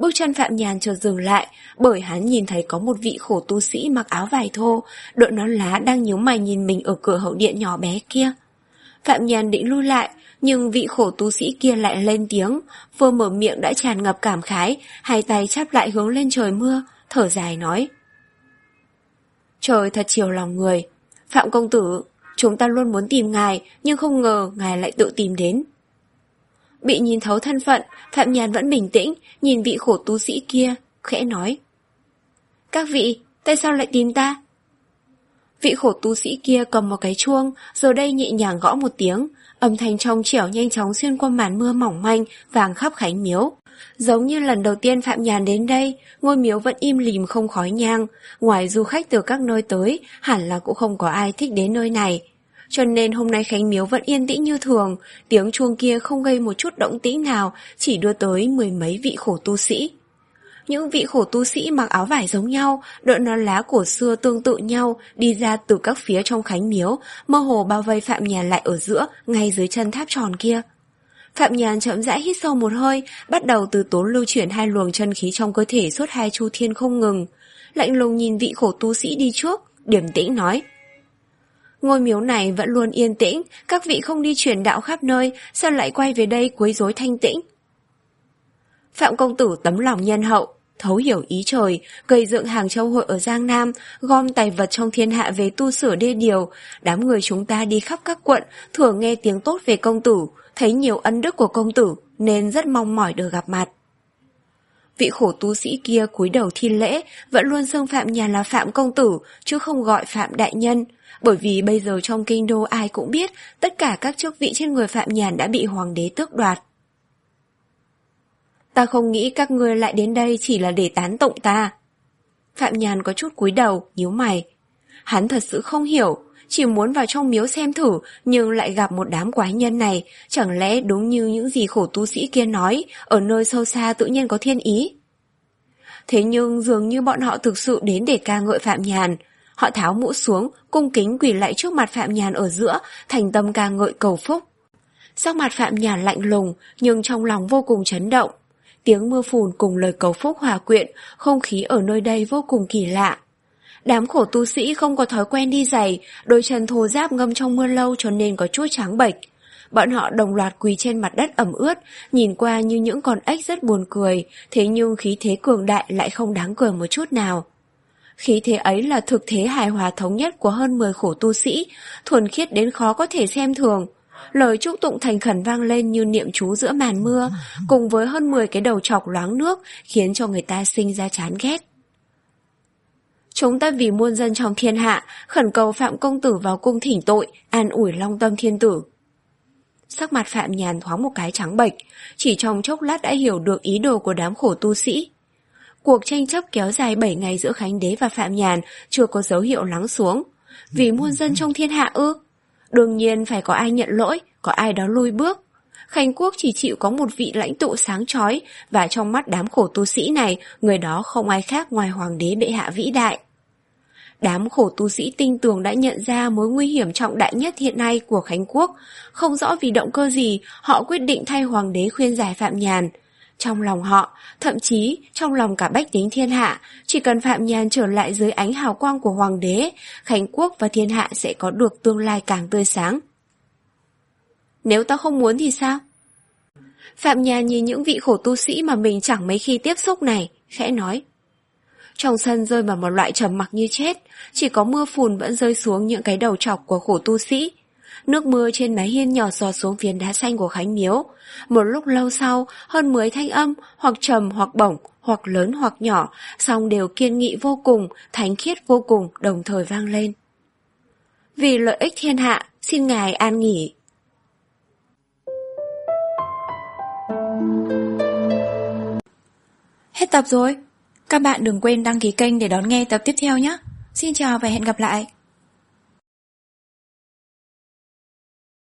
Bước chân Phạm Nhàn chợt dừng lại, bởi hắn nhìn thấy có một vị khổ tu sĩ mặc áo vải thô, đội nón lá đang nhíu mày nhìn mình ở cửa hậu điện nhỏ bé kia. Phạm Nhàn định lui lại, nhưng vị khổ tu sĩ kia lại lên tiếng, vừa mở miệng đã tràn ngập cảm khái, hai tay chắp lại hướng lên trời mưa, thở dài nói. Trời thật chiều lòng người. Phạm công tử, chúng ta luôn muốn tìm ngài, nhưng không ngờ ngài lại tự tìm đến. Bị nhìn thấu thân phận, Phạm Nhàn vẫn bình tĩnh, nhìn vị khổ tu sĩ kia, khẽ nói. Các vị, tại sao lại tìm ta? Vị khổ tu sĩ kia cầm một cái chuông, rồi đây nhẹ nhàng gõ một tiếng, âm thanh trong trẻo nhanh chóng xuyên qua màn mưa mỏng manh, vàng khắp khánh miếu. Giống như lần đầu tiên Phạm Nhàn đến đây, ngôi miếu vẫn im lìm không khói nhang, ngoài du khách từ các nơi tới, hẳn là cũng không có ai thích đến nơi này. Cho nên hôm nay khánh miếu vẫn yên tĩnh như thường, tiếng chuông kia không gây một chút động tĩnh nào, chỉ đưa tới mười mấy vị khổ tu sĩ. Những vị khổ tu sĩ mặc áo vải giống nhau, đội nón lá cổ xưa tương tự nhau, đi ra từ các phía trong khánh miếu, mơ hồ bao vây Phạm Nhàn lại ở giữa, ngay dưới chân tháp tròn kia. Phạm Nhàn chậm rãi hít sâu một hơi, bắt đầu từ tốn lưu chuyển hai luồng chân khí trong cơ thể suốt hai chu thiên không ngừng. Lạnh lùng nhìn vị khổ tu sĩ đi trước, điềm tĩnh nói. Ngôi miếu này vẫn luôn yên tĩnh, các vị không đi truyền đạo khắp nơi, sao lại quay về đây quấy rối thanh tĩnh? Phạm công tử tấm lòng nhân hậu, thấu hiểu ý trời, gây dựng hàng châu hội ở Giang Nam, gom tài vật trong thiên hạ về tu sửa đê điều. Đám người chúng ta đi khắp các quận, thường nghe tiếng tốt về công tử, thấy nhiều ân đức của công tử, nên rất mong mỏi được gặp mặt. Vị khổ tu sĩ kia cúi đầu thi lễ, vẫn luôn xưng Phạm Nhàn là Phạm công tử, chứ không gọi Phạm đại nhân. Bởi vì bây giờ trong kinh đô ai cũng biết, tất cả các chức vị trên người Phạm Nhàn đã bị hoàng đế tước đoạt. Ta không nghĩ các ngươi lại đến đây chỉ là để tán tụng ta. Phạm Nhàn có chút cúi đầu, nhíu mày. Hắn thật sự không hiểu, chỉ muốn vào trong miếu xem thử, nhưng lại gặp một đám quái nhân này, chẳng lẽ đúng như những gì khổ tu sĩ kia nói, ở nơi sâu xa tự nhiên có thiên ý. Thế nhưng dường như bọn họ thực sự đến để ca ngợi Phạm Nhàn. Họ tháo mũ xuống, cung kính quỳ lại trước mặt Phạm Nhàn ở giữa, thành tâm ca ngợi cầu phúc. Sắc mặt Phạm Nhàn lạnh lùng, nhưng trong lòng vô cùng chấn động. Tiếng mưa phùn cùng lời cầu phúc hòa quyện, không khí ở nơi đây vô cùng kỳ lạ. Đám khổ tu sĩ không có thói quen đi giày, đôi chân thô ráp ngâm trong mưa lâu cho nên có chút trắng bệch. Bọn họ đồng loạt quỳ trên mặt đất ẩm ướt, nhìn qua như những con ếch rất buồn cười, thế nhưng khí thế cường đại lại không đáng cười một chút nào. Khí thế ấy là thực thế hài hòa thống nhất của hơn mười khổ tu sĩ, thuần khiết đến khó có thể xem thường. Lời chúc tụng thành khẩn vang lên như niệm chú giữa màn mưa, cùng với hơn mười cái đầu trọc loáng nước, khiến cho người ta sinh ra chán ghét. Chúng ta vì muôn dân trong thiên hạ, khẩn cầu Phạm công tử vào cung thỉnh tội, an ủi long tâm thiên tử. Sắc mặt Phạm Nhàn thoáng một cái trắng bệch, chỉ trong chốc lát đã hiểu được ý đồ của đám khổ tu sĩ. Cuộc tranh chấp kéo dài bảy ngày giữa Khánh Đế và Phạm Nhàn chưa có dấu hiệu lắng xuống. Vì muôn dân trong thiên hạ ư? Đương nhiên phải có ai nhận lỗi, có ai đó lui bước. Khánh quốc chỉ chịu có một vị lãnh tụ sáng chói, và trong mắt đám khổ tu sĩ này, người đó không ai khác ngoài hoàng đế bệ hạ vĩ đại. Đám khổ tu sĩ tinh tường đã nhận ra mối nguy hiểm trọng đại nhất hiện nay của Khánh quốc. Không rõ vì động cơ gì, họ quyết định thay hoàng đế khuyên giải Phạm Nhàn. Trong lòng họ, thậm chí trong lòng cả bách tính thiên hạ, chỉ cần Phạm Nhàn trở lại dưới ánh hào quang của hoàng đế, Khánh quốc và thiên hạ sẽ có được tương lai càng tươi sáng. Nếu ta không muốn thì sao? Phạm Nhàn nhìn những vị khổ tu sĩ mà mình chẳng mấy khi tiếp xúc này, khẽ nói. Trong sân rơi vào một loại trầm mặc như chết, chỉ có mưa phùn vẫn rơi xuống những cái đầu trọc của khổ tu sĩ. Nước mưa trên mái hiên nhỏ giọt xuống phiến đá xanh của Khánh miếu. Một lúc lâu sau, hơn mười thanh âm, hoặc trầm hoặc bổng, hoặc lớn hoặc nhỏ, song đều kiên nghị vô cùng, thánh khiết vô cùng, đồng thời vang lên. Vì lợi ích thiên hạ, xin ngài an nghỉ. Hết tập rồi. Các bạn đừng quên đăng ký kênh để đón nghe tập tiếp theo nhé. Xin chào và hẹn gặp lại.